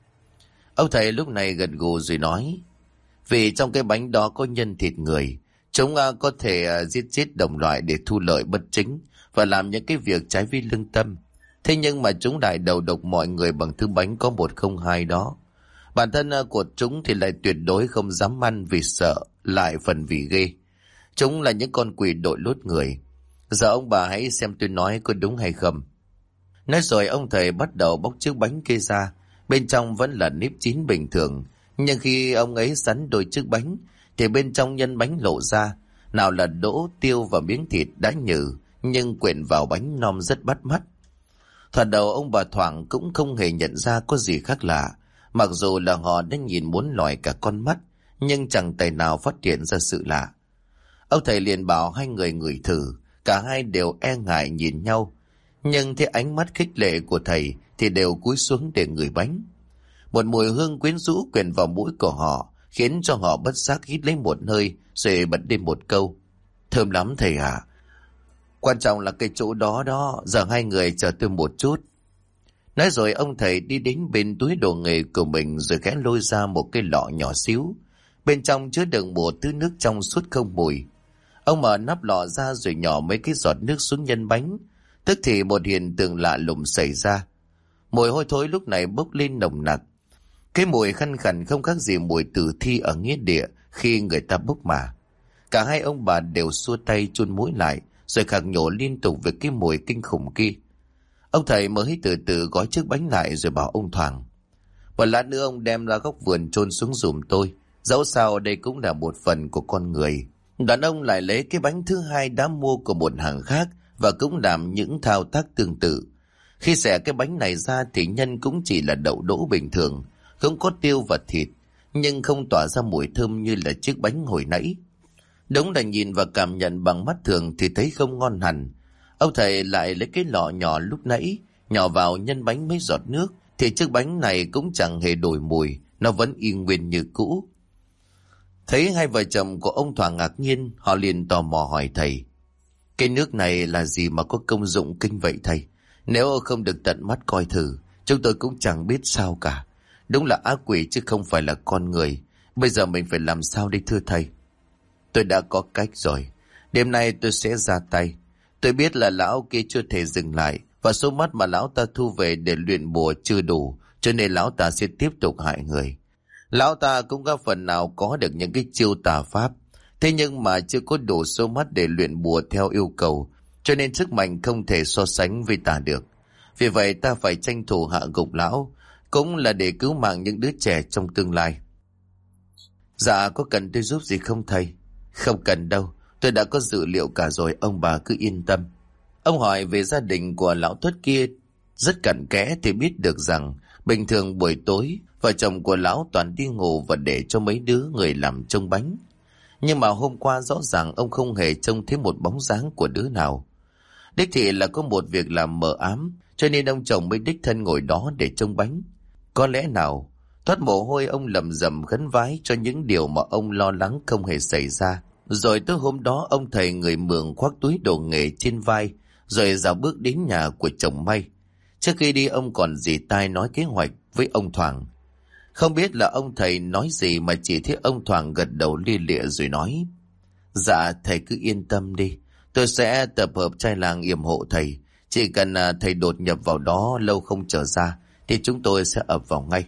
Ông thầy lúc này gật gù rồi nói, vì trong cái bánh đó có nhân thịt người. Chúng có thể giết đồng loại để thu lợi bất chính và làm những cái việc trái với lương tâm. Thế nhưng mà chúng lại đầu độc mọi người bằng thứ bánh có 102 đó. Bản thân của chúng thì lại tuyệt đối không dám ăn vì sợ, lại phần vì ghê. Chúng là những con quỷ đội lốt người. Giờ ông bà hãy xem tôi nói có đúng hay không. Nói rồi ông thầy bắt đầu bóc chiếc bánh kia ra. Bên trong vẫn là nếp chín bình thường. Nhưng khi ông ấy sắn đôi chiếc bánh thì bên trong nhân bánh lộ ra. Nào là đỗ, tiêu và miếng thịt đã nhừ, nhưng quyện vào bánh non rất bắt mắt. Thoạt đầu ông bà Thoảng cũng không hề nhận ra có gì khác lạ. Mặc dù là họ đã nhìn muốn lòi cả con mắt, nhưng chẳng tài nào phát hiện ra sự lạ. Ông thầy liền bảo hai người ngửi thử. Cả hai đều e ngại nhìn nhau, nhưng thấy ánh mắt khích lệ của thầy thì đều cúi xuống để ngửi bánh. Một mùi hương quyến rũ quyện vào mũi của họ, khiến cho họ bất giác hít lấy một hơi, rồi bật đi một câu, thơm lắm thầy ạ. Quan trọng là cái chỗ đó đó, giờ hai người chờ tôi một chút. Nói rồi ông thầy đi đến bên túi đồ nghề của mình rồi khẽ lôi ra một cái lọ nhỏ xíu. Bên trong chứa đựng một thứ nước trong suốt không mùi. Ông mở nắp lọ ra rồi nhỏ mấy cái giọt nước xuống nhân bánh. Tức thì một hiện tượng lạ lùng xảy ra. Mùi hôi thối lúc này bốc lên nồng nặc. Cái mùi khăn khẩn không khác gì mùi tử thi ở nghĩa địa khi người ta bốc mả. Cả hai ông bà đều xua tay chun mũi lại, rồi khạc nhổ liên tục về cái mùi kinh khủng kia. Ông thầy mới từ từ gói chiếc bánh lại rồi bảo ông Thoảng, một lát nữa ông đem ra góc vườn chôn xuống giùm tôi. Dẫu sao đây cũng là một phần của con người. Đoạn ông lại lấy cái bánh thứ hai đã mua của một hàng khác và cũng làm những thao tác tương tự. Khi xẻ cái bánh này ra thì nhân cũng chỉ là đậu đỗ bình thường, không có tiêu và thịt, nhưng không tỏa ra mùi thơm như là chiếc bánh hồi nãy. Đúng là nhìn và cảm nhận bằng mắt thường thì thấy không ngon hẳn. Ông thầy lại lấy cái lọ nhỏ lúc nãy, nhỏ vào nhân bánh mấy giọt nước, thì chiếc bánh này cũng chẳng hề đổi mùi, nó vẫn y nguyên như cũ. Thấy hai vợ chồng của ông Thoảng ngạc nhiên, họ liền tò mò hỏi thầy, cái nước này là gì mà có công dụng kinh vậy thầy? Nếu không được tận mắt coi thử, chúng tôi cũng chẳng biết sao cả. Đúng là ác quỷ chứ không phải là con người. Bây giờ mình phải làm sao đây thưa thầy? Tôi đã có cách rồi. Đêm nay tôi sẽ ra tay. Tôi biết là lão kia chưa thể dừng lại, và số mắt mà lão ta thu về để luyện bùa chưa đủ, cho nên lão ta sẽ tiếp tục hại người. Lão ta cũng có phần nào có được những cái chiêu tà pháp, thế nhưng mà chưa có đủ số mắt để luyện bùa theo yêu cầu, cho nên sức mạnh không thể so sánh với ta được. Vì vậy ta phải tranh thủ hạ gục lão, cũng là để cứu mạng những đứa trẻ trong tương lai. Dạ, có cần tôi giúp gì không thầy? Không cần đâu, tôi đã có dự liệu cả rồi, ông bà cứ yên tâm. Ông hỏi về gia đình của lão Tuất kia rất cặn kẽ thì biết được rằng bình thường buổi tối vợ chồng của lão toàn đi ngủ và để cho mấy đứa người làm trông bánh. Nhưng mà hôm qua rõ ràng ông không hề trông thấy một bóng dáng của đứa nào. Đích thị là có một việc làm mờ ám, cho nên ông chồng mới đích thân ngồi đó để trông bánh. Có lẽ nào, thoát mồ hôi ông lầm rầm khấn vái cho những điều mà ông lo lắng không hề xảy ra. Rồi tới hôm đó ông thầy người Mường khoác túi đồ nghề trên vai, rồi dạo bước đến nhà của chồng May. Trước khi đi ông còn dì tai nói kế hoạch với ông Thoảng. Không biết là ông thầy nói gì mà chỉ thấy ông Thoảng gật đầu lia lịa rồi nói, dạ thầy cứ yên tâm đi, tôi sẽ tập hợp trai làng yểm hộ thầy. Chỉ cần thầy đột nhập vào đó lâu không trở ra thì chúng tôi sẽ ập vào ngay.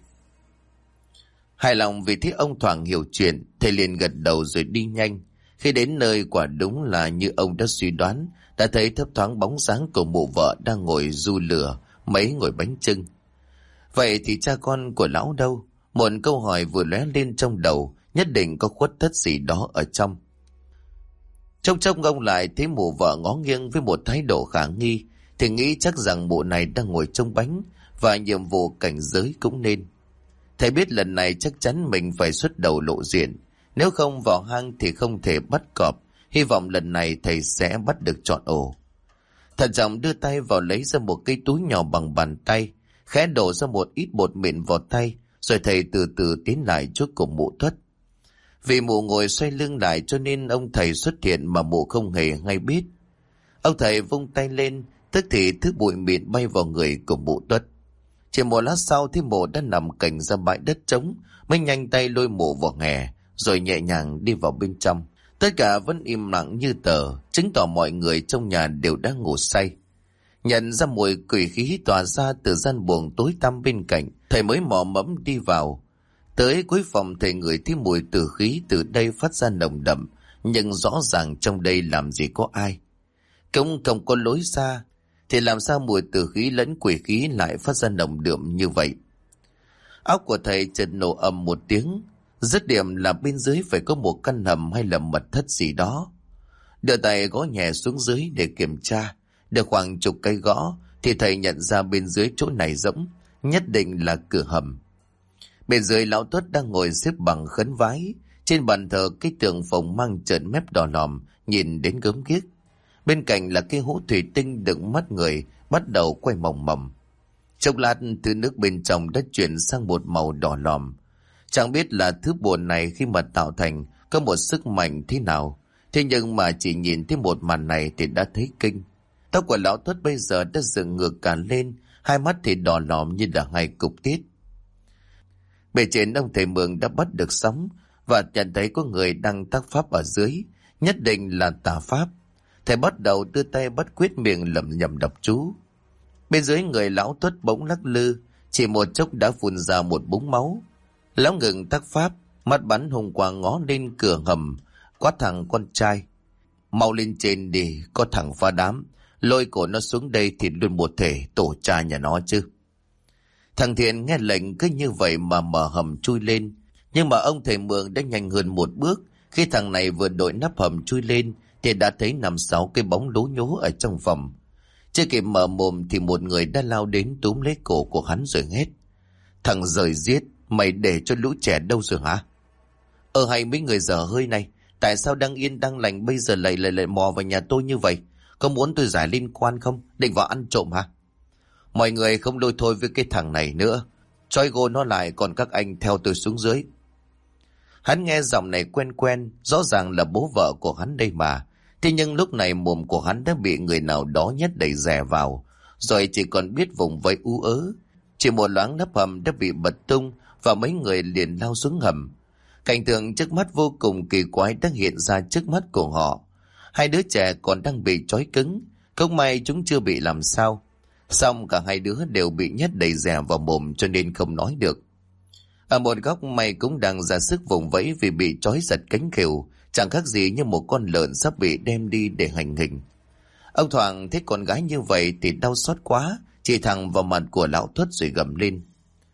Hài lòng vì thấy ông Thoảng hiểu chuyện, thầy liền gật đầu rồi đi nhanh. Khi đến nơi quả đúng là như ông đã suy đoán, đã thấy thấp thoáng bóng dáng của mụ vợ đang ngồi du lửa mấy ngồi bánh chưng. Vậy thì cha con của lão đâu? Một câu hỏi vừa lóe lên trong đầu, nhất định có khuất tất gì đó ở trong. Trong chốc ông lại thấy mụ vợ ngó nghiêng với một thái độ khả nghi, thì nghĩ chắc rằng mụ này đang ngồi trông bánh, và nhiệm vụ cảnh giới cũng nên. Thầy biết lần này chắc chắn mình phải xuất đầu lộ diện. Nếu không vào hang thì không thể bắt cọp. Hy vọng lần này thầy sẽ bắt được trọn ổ. Thận trọng đưa tay vào lấy ra một cái túi nhỏ bằng bàn tay, khẽ đổ ra một ít bột mịn vào tay, rồi thầy từ từ tiến lại trước của mụ Tuất. Vì mụ ngồi xoay lưng lại cho nên ông thầy xuất hiện mà mụ không hề hay biết. Ông thầy vung tay lên, tức thì thứ bụi mịn bay vào người của mụ Tuất. Chỉ một lát sau thì mụ đã nằm cạnh ra bãi đất trống, mới nhanh tay lôi mụ vào nghè, rồi nhẹ nhàng đi vào bên trong. Tất cả vẫn im lặng như tờ, chứng tỏ mọi người trong nhà đều đã ngủ say. Nhận ra mùi quỷ khí tỏa ra từ gian buồng tối tăm bên cạnh, thầy mới mò mẫm đi vào. Tới cuối phòng thầy ngửi thấy mùi tử khí từ đây phát ra nồng đậm, nhưng rõ ràng trong đây làm gì có ai. Cũng không có lối ra, thì làm sao mùi tử khí lẫn quỷ khí lại phát ra nồng đượm như vậy. Óc của thầy chợt nổ ầm một tiếng, dứt điểm là bên dưới phải có một căn hầm hay là mật thất gì đó. Đưa tay gõ nhẹ xuống dưới để kiểm tra, được khoảng chục cây gõ thì thầy nhận ra bên dưới chỗ này rỗng, nhất định là cửa hầm. Bên dưới lão Tuất đang ngồi xếp bằng khấn vái, trên bàn thờ cái tượng phồng mang trợn mép đỏ lòm, nhìn đến gớm ghiếc. Bên cạnh là cái hũ thủy tinh đựng mắt người bắt đầu quay mòng mòng. Chốc lát thứ nước bên trong đã chuyển sang một màu đỏ lòm. Chẳng biết là thứ bùn này khi mà tạo thành có một sức mạnh thế nào. Thế nhưng mà chỉ nhìn thấy một màn này thì đã thấy kinh. Tóc của lão Tuất bây giờ đã dựng ngược cả lên, hai mắt thì đỏ lòm như là hai cục tiết. Bề trên ông thầy Mường đã bắt được sóng và nhận thấy có người đang tác pháp ở dưới, nhất định là tà pháp. Thầy bắt đầu đưa tay bắt quyết miệng lẩm nhẩm đọc chú. Bên dưới người lão Tuất bỗng lắc lư, chỉ một chốc đã phun ra một búng máu. Lão ngừng tác pháp, mắt bắn hùng quang ngó lên cửa hầm, quát thằng con trai: mau lên trên đi, có thằng phá đám, lôi cổ nó xuống đây thì luôn một thể tổ cha nhà nó chứ. Thằng Thiện nghe lệnh cứ như vậy mà mở hầm chui lên, nhưng mà ông thầy Mường đã nhanh hơn một bước. Khi thằng này vừa đội nắp hầm chui lên thì đã thấy 5-6 cái bóng lố nhố ở trong phòng. Chưa kịp mở mồm thì một người đã lao đến túm lấy cổ của hắn rồi hét: thằng rời giết, mày để cho lũ trẻ đâu rồi hả? Hay mấy người dở hơi này, tại sao đang yên đang lành bây giờ lại mò vào nhà tôi như vậy? Có muốn tôi giải liên quan không? Định vào ăn trộm hả? Mọi người không lôi thôi với cái thằng này nữa, trói gô nó lại, còn các anh theo tôi xuống dưới. Hắn nghe giọng này quen quen, rõ ràng là bố vợ của hắn đây mà. Thế nhưng lúc này mồm của hắn đã bị người nào đó nhét đầy rẻ vào, rồi chỉ còn biết vùng vẫy ú ớ. Chỉ một loáng nắp hầm đã bị bật tung và mấy người liền lao xuống hầm. Cảnh tượng trước mắt vô cùng kỳ quái đang hiện ra trước mắt của họ. Hai đứa trẻ còn đang bị trói cứng, không may chúng chưa bị làm sao. Xong cả hai đứa đều bị nhét đầy rẻ vào mồm cho nên không nói được. Ở một góc mày cũng đang ra sức vùng vẫy vì bị trói giật cánh khều, chẳng khác gì như một con lợn sắp bị đem đi để hành hình. Ông Thoảng thấy con gái như vậy thì đau xót quá, chỉ thẳng vào mặt của lão Tuất rồi gầm lên: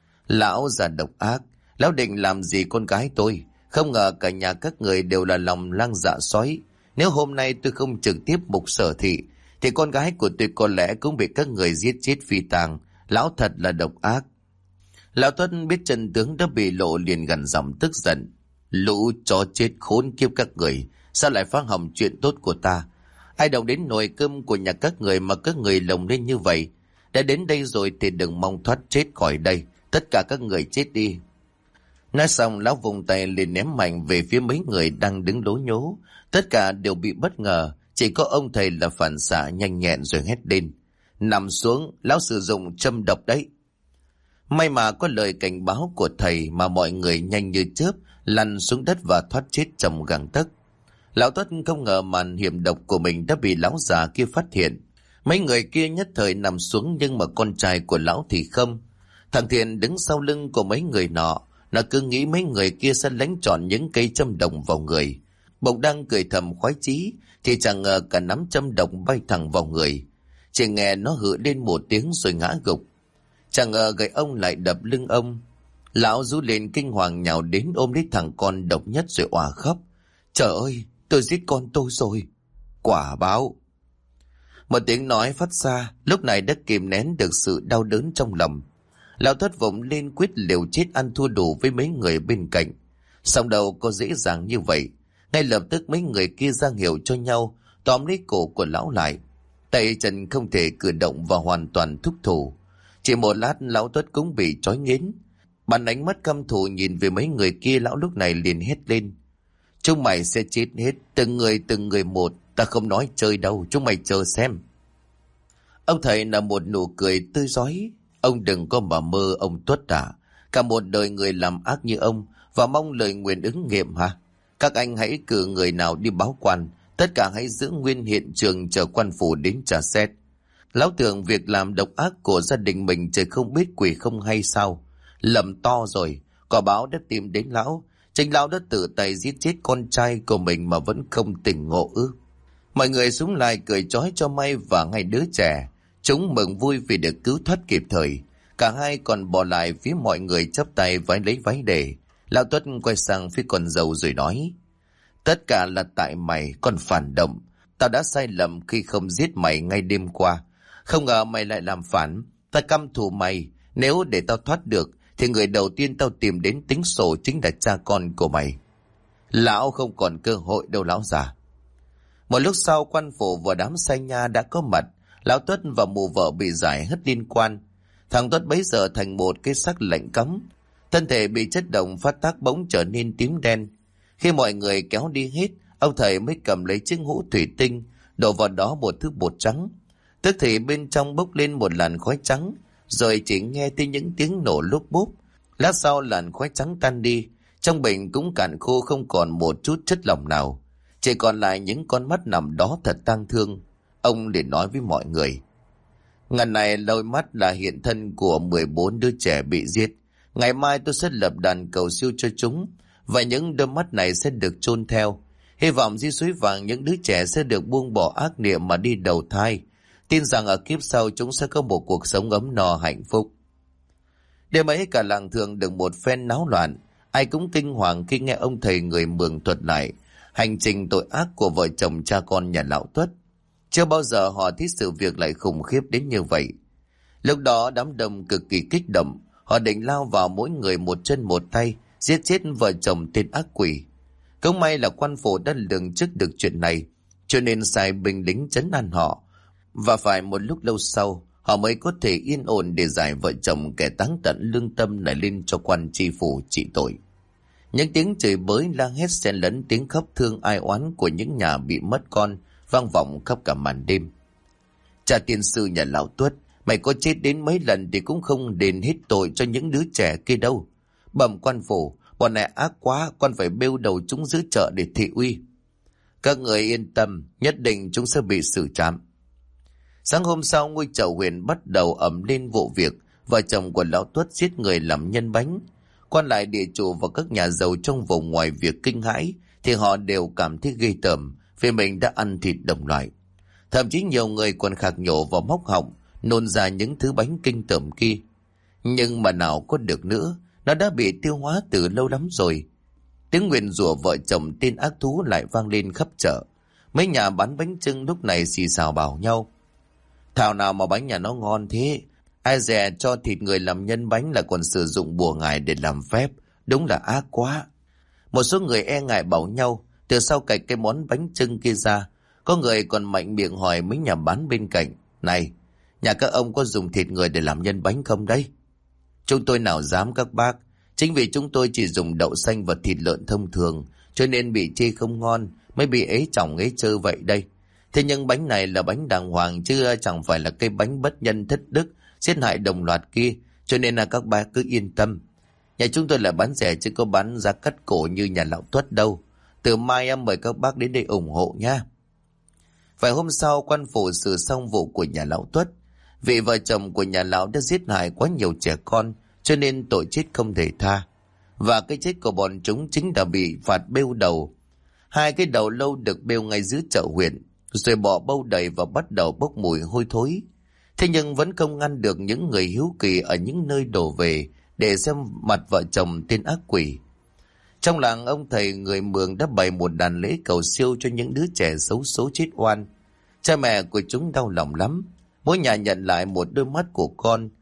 lão già độc ác, lão định làm gì con gái tôi? Không ngờ cả nhà các người đều là lòng lang dạ sói. Nếu hôm nay tôi không trực tiếp mục sở thị thì con gái của tôi có lẽ cũng bị các người giết chết phi tàng. Lão thật là độc ác. Lão Tuất biết chân tướng đã bị lộ liền gằn giọng tức giận: lũ chó chết khốn kiếp các người, sao lại phá hỏng chuyện tốt của ta? Ai động đến nồi cơm của nhà các người mà các người lồng lên như vậy? Đã đến đây rồi thì đừng mong thoát chết khỏi đây, tất cả các người chết đi. Nói xong lão vùng tay liền ném mạnh về phía mấy người đang đứng lố nhố. Tất cả đều bị bất ngờ, chỉ có ông thầy là phản xạ nhanh nhẹn rồi hét lên: nằm xuống, lão sử dụng châm độc đấy. May mà có lời cảnh báo của thầy mà mọi người nhanh như chớp lăn xuống đất và thoát chết trong gang tấc. Lão Tuất không ngờ màn hiểm độc của mình đã bị lão già kia phát hiện. Mấy người kia nhất thời nằm xuống, nhưng mà con trai của lão thì không. Thằng Thiện đứng sau lưng của mấy người nọ, nó cứ nghĩ mấy người kia sẽ lánh trọn những cây châm độc vào người. Bỗng đang cười thầm khoái chí thì chẳng ngờ cả nắm châm độc bay thẳng vào người. Chỉ nghe nó hự lên một tiếng rồi ngã gục. Chẳng ngờ gậy ông lại đập lưng ông. Lão rú lên kinh hoàng nhào đến ôm lấy thằng con độc nhất rồi òa khóc: trời ơi, tôi giết con tôi rồi, quả báo. Một tiếng nói phát ra lúc này đã kìm nén được sự đau đớn trong lòng. Lão thất vọng lên quyết liều chết ăn thua đủ với mấy người bên cạnh. Xong đâu có dễ dàng như vậy. Ngay lập tức mấy người kia ra hiệu cho nhau, tóm lấy cổ của lão lại. Tay chân không thể cử động và hoàn toàn thúc thủ. Chỉ một lát lão Tuất cũng bị trói nghiến. Bàn ánh mắt căm thù nhìn về mấy người kia, lão lúc này liền hét lên: chúng mày sẽ chết hết, từng người một, ta không nói chơi đâu, chúng mày chờ xem. Ông thầy là một nụ cười tươi rói. Ông đừng có mà mơ ông Tuất à. Cả một đời người làm ác như ông và mong lời nguyền ứng nghiệm hả? Các anh hãy cử người nào đi báo quan, tất cả hãy giữ nguyên hiện trường chờ quan phủ đến trả xét. Lão tưởng việc làm độc ác của gia đình mình trời không biết quỷ không hay sao? Lầm to rồi, có báo đã tìm đến lão. Chính lão đã tự tay giết chết con trai của mình mà vẫn không tỉnh ngộ ư? Mọi người súng lại cười trói cho May và ngay đứa trẻ. Chúng mừng vui vì được cứu thoát kịp thời. Cả hai còn bỏ lại phía mọi người chắp tay vái lấy váy để. Lão Tuất quay sang phía con dâu rồi nói: tất cả là tại mày, con phản động. Tao đã sai lầm khi không giết mày ngay đêm qua. Không ngờ mày lại làm phản. Ta căm thù mày. Nếu để tao thoát được thì người đầu tiên tao tìm đến tính sổ chính là cha con của mày. Lão không còn cơ hội đâu lão già. Một lúc sau quan phủ và đám say nha đã có mặt. Lão Tuất và mụ vợ bị giải hết liên quan. Thằng Tuất bấy giờ thành một cái xác lạnh cống. Thân thể bị chất động phát tác bỗng trở nên tím đen. Khi mọi người kéo đi hết, ông thầy mới cầm lấy chiếc hũ thủy tinh, đổ vào đó một thứ bột trắng. Tức thì bên trong bốc lên một làn khói trắng, rồi chỉ nghe thấy những tiếng nổ lốp bốp. Lát sau làn khói trắng tan đi, trong bình cũng cạn khô không còn một chút chất lỏng nào. Chỉ còn lại những con mắt nằm đó thật tang thương. Ông liền nói với mọi người: ngày này đôi mắt là hiện thân của 14 đứa trẻ bị giết. Ngày mai tôi sẽ lập đàn cầu siêu cho chúng, và những đôi mắt này sẽ được chôn theo. Hy vọng dưới suối vàng những đứa trẻ sẽ được buông bỏ ác niệm mà đi đầu thai. Tin rằng ở kiếp sau chúng sẽ có một cuộc sống ấm no hạnh phúc. Đêm ấy cả làng Thường được một phen náo loạn. Ai cũng kinh hoàng khi nghe ông thầy người Mường thuật lại hành trình tội ác của vợ chồng cha con nhà lão Tuất. Chưa bao giờ họ thấy sự việc lại khủng khiếp đến như vậy. Lúc đó đám đông cực kỳ kích động. Họ định lao vào mỗi người một chân một tay, giết chết vợ chồng tên ác quỷ. Cũng may là quan phủ đã lường trước được chuyện này, cho nên sai binh lính trấn an họ. Và phải một lúc lâu sau, họ mới có thể yên ổn để giải vợ chồng kẻ táng tận lương tâm này lên cho quan tri phủ trị tội. Những tiếng chửi bới la hét xen lẫn tiếng khóc thương ai oán của những nhà bị mất con vang vọng khắp cả màn đêm. Cha tiên sư nhà lão Tuất, mày có chết đến mấy lần thì cũng không đền hết tội cho những đứa trẻ kia đâu. Bẩm quan phủ, bọn này ác quá, con phải bêu đầu chúng giữ chợ để thị uy. Các người yên tâm, nhất định chúng sẽ bị xử trảm. Sáng hôm sau, ngôi chợ huyện bắt đầu ầm lên vụ việc vợ chồng của lão Tuất giết người làm nhân bánh. Quan lại địa chủ và các nhà giàu trong vùng ngoài việc kinh hãi thì họ đều cảm thấy ghê tởm vì mình đã ăn thịt đồng loại. Thậm chí nhiều người còn khạc nhổ vào móc họng, nôn ra những thứ bánh kinh tởm kia. Nhưng mà nào có được nữa, nó đã bị tiêu hóa từ lâu lắm rồi. Tiếng nguyền rủa vợ chồng tên ác thú lại vang lên khắp chợ. Mấy nhà bán bánh chưng lúc này xì xào bảo nhau: thảo nào mà bánh nhà nó ngon thế, ai dè cho thịt người làm nhân bánh là còn sử dụng bùa ngải để làm phép, đúng là ác quá. Một số người e ngại bảo nhau, từ sau cạnh cái món bánh chưng kia ra, có người còn mạnh miệng hỏi mấy nhà bán bên cạnh: này, nhà các ông có dùng thịt người để làm nhân bánh không đấy? Chúng tôi nào dám các bác, chính vì chúng tôi chỉ dùng đậu xanh và thịt lợn thông thường, cho nên bị chê không ngon, mới bị ế chỏng ế chơ vậy đây. Thế nhưng bánh này là bánh đàng hoàng chứ chẳng phải là cái bánh bất nhân thất đức, giết hại đồng loạt kia, cho nên là các bác cứ yên tâm. Nhà chúng tôi là bán rẻ chứ có bán giá cắt cổ như nhà lão Tuất đâu. Từ mai em mời các bác đến đây ủng hộ nha. Vài hôm sau, quan phủ xử xong vụ của nhà lão Tuất. Vì vợ chồng của nhà lão đã giết hại quá nhiều trẻ con, cho nên tội chết không thể tha. Và cái chết của bọn chúng chính là bị phạt bêu đầu. Hai cái đầu lâu được bêu ngay dưới chợ huyện, rồi bỏ bâu đầy và bắt đầu bốc mùi hôi thối. Thế nhưng vẫn không ngăn được những người hiếu kỳ ở những nơi đổ về để xem mặt vợ chồng tên ác quỷ. Trong làng, ông thầy người Mường đã bày một đàn lễ cầu siêu cho những đứa trẻ xấu số chết oan. Cha mẹ của chúng đau lòng lắm, mỗi nhà nhận lại một đôi mắt của con.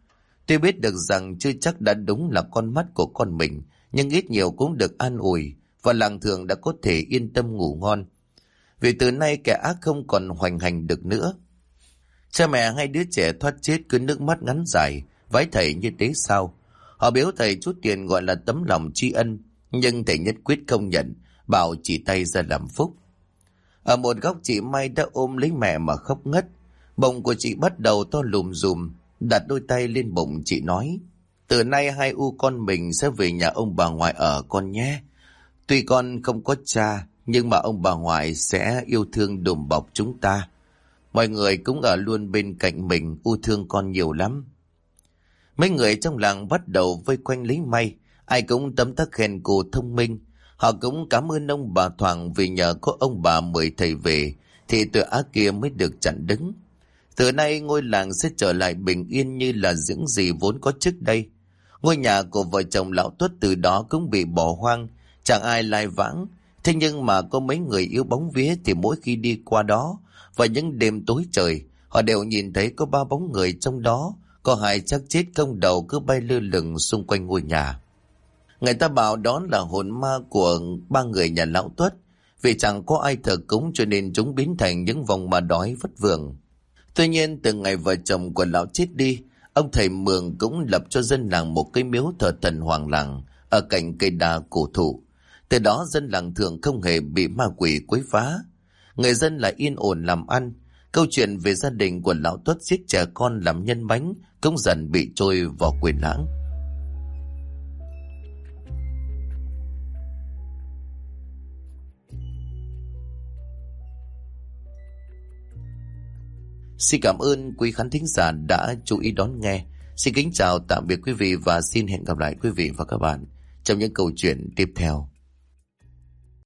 Tuy biết được rằng chưa chắc đã đúng là con mắt của con mình, nhưng ít nhiều cũng được an ủi, và làng thường đã có thể yên tâm ngủ ngon. Vì từ nay kẻ ác không còn hoành hành được nữa. Cha mẹ hai đứa trẻ thoát chết cứ nước mắt ngắn dài, vái thầy như thế sao? Họ biếu thầy chút tiền gọi là tấm lòng tri ân, nhưng thầy nhất quyết không nhận, bảo chỉ tay ra làm phúc. Ở một góc chị Mai đã ôm lấy mẹ mà khóc ngất. Bụng của chị bắt đầu to lùm rùm, đặt đôi tay lên bụng chị nói: từ nay hai u con mình sẽ về nhà ông bà ngoại ở con nhé. Tuy con không có cha, nhưng mà ông bà ngoại sẽ yêu thương đùm bọc chúng ta. Mọi người cũng ở luôn bên cạnh mình, u thương con nhiều lắm. Mấy người trong làng bắt đầu vây quanh lấy May, ai cũng tấm tắc khen cô thông minh. Họ cũng cảm ơn ông bà Thoảng vì nhờ có ông bà mời thầy về thì tội ác kia mới được chặn đứng. Từ nay ngôi làng sẽ trở lại bình yên như là những gì vốn có trước đây. Ngôi nhà của vợ chồng lão Tuất từ đó cũng bị bỏ hoang, chẳng ai lai vãng. Thế nhưng mà có mấy người yêu bóng vía thì mỗi khi đi qua đó, vào những đêm tối trời, họ đều nhìn thấy có 3 bóng người trong đó, có 2 xác chết cong đầu cứ bay lơ lửng xung quanh ngôi nhà. Người ta bảo đó là hồn ma của 3 người nhà lão Tuất, vì chẳng có ai thờ cúng cho nên chúng biến thành những vòng ma đói vất vưởng. Tuy nhiên từ ngày vợ chồng của lão chết đi, ông thầy Mường cũng lập cho dân làng một cái miếu thờ thần hoàng làng ở cạnh cây đa cổ thụ. Từ đó dân làng thường không hề bị ma quỷ quấy phá. Người dân lại yên ổn làm ăn. Câu chuyện về gia đình của lão Tuất giết trẻ con làm nhân bánh cũng dần bị trôi vào quên lãng. Xin cảm ơn quý khán thính giả đã chú ý đón nghe. Xin kính chào tạm biệt quý vị và xin hẹn gặp lại quý vị và các bạn trong những câu chuyện tiếp theo.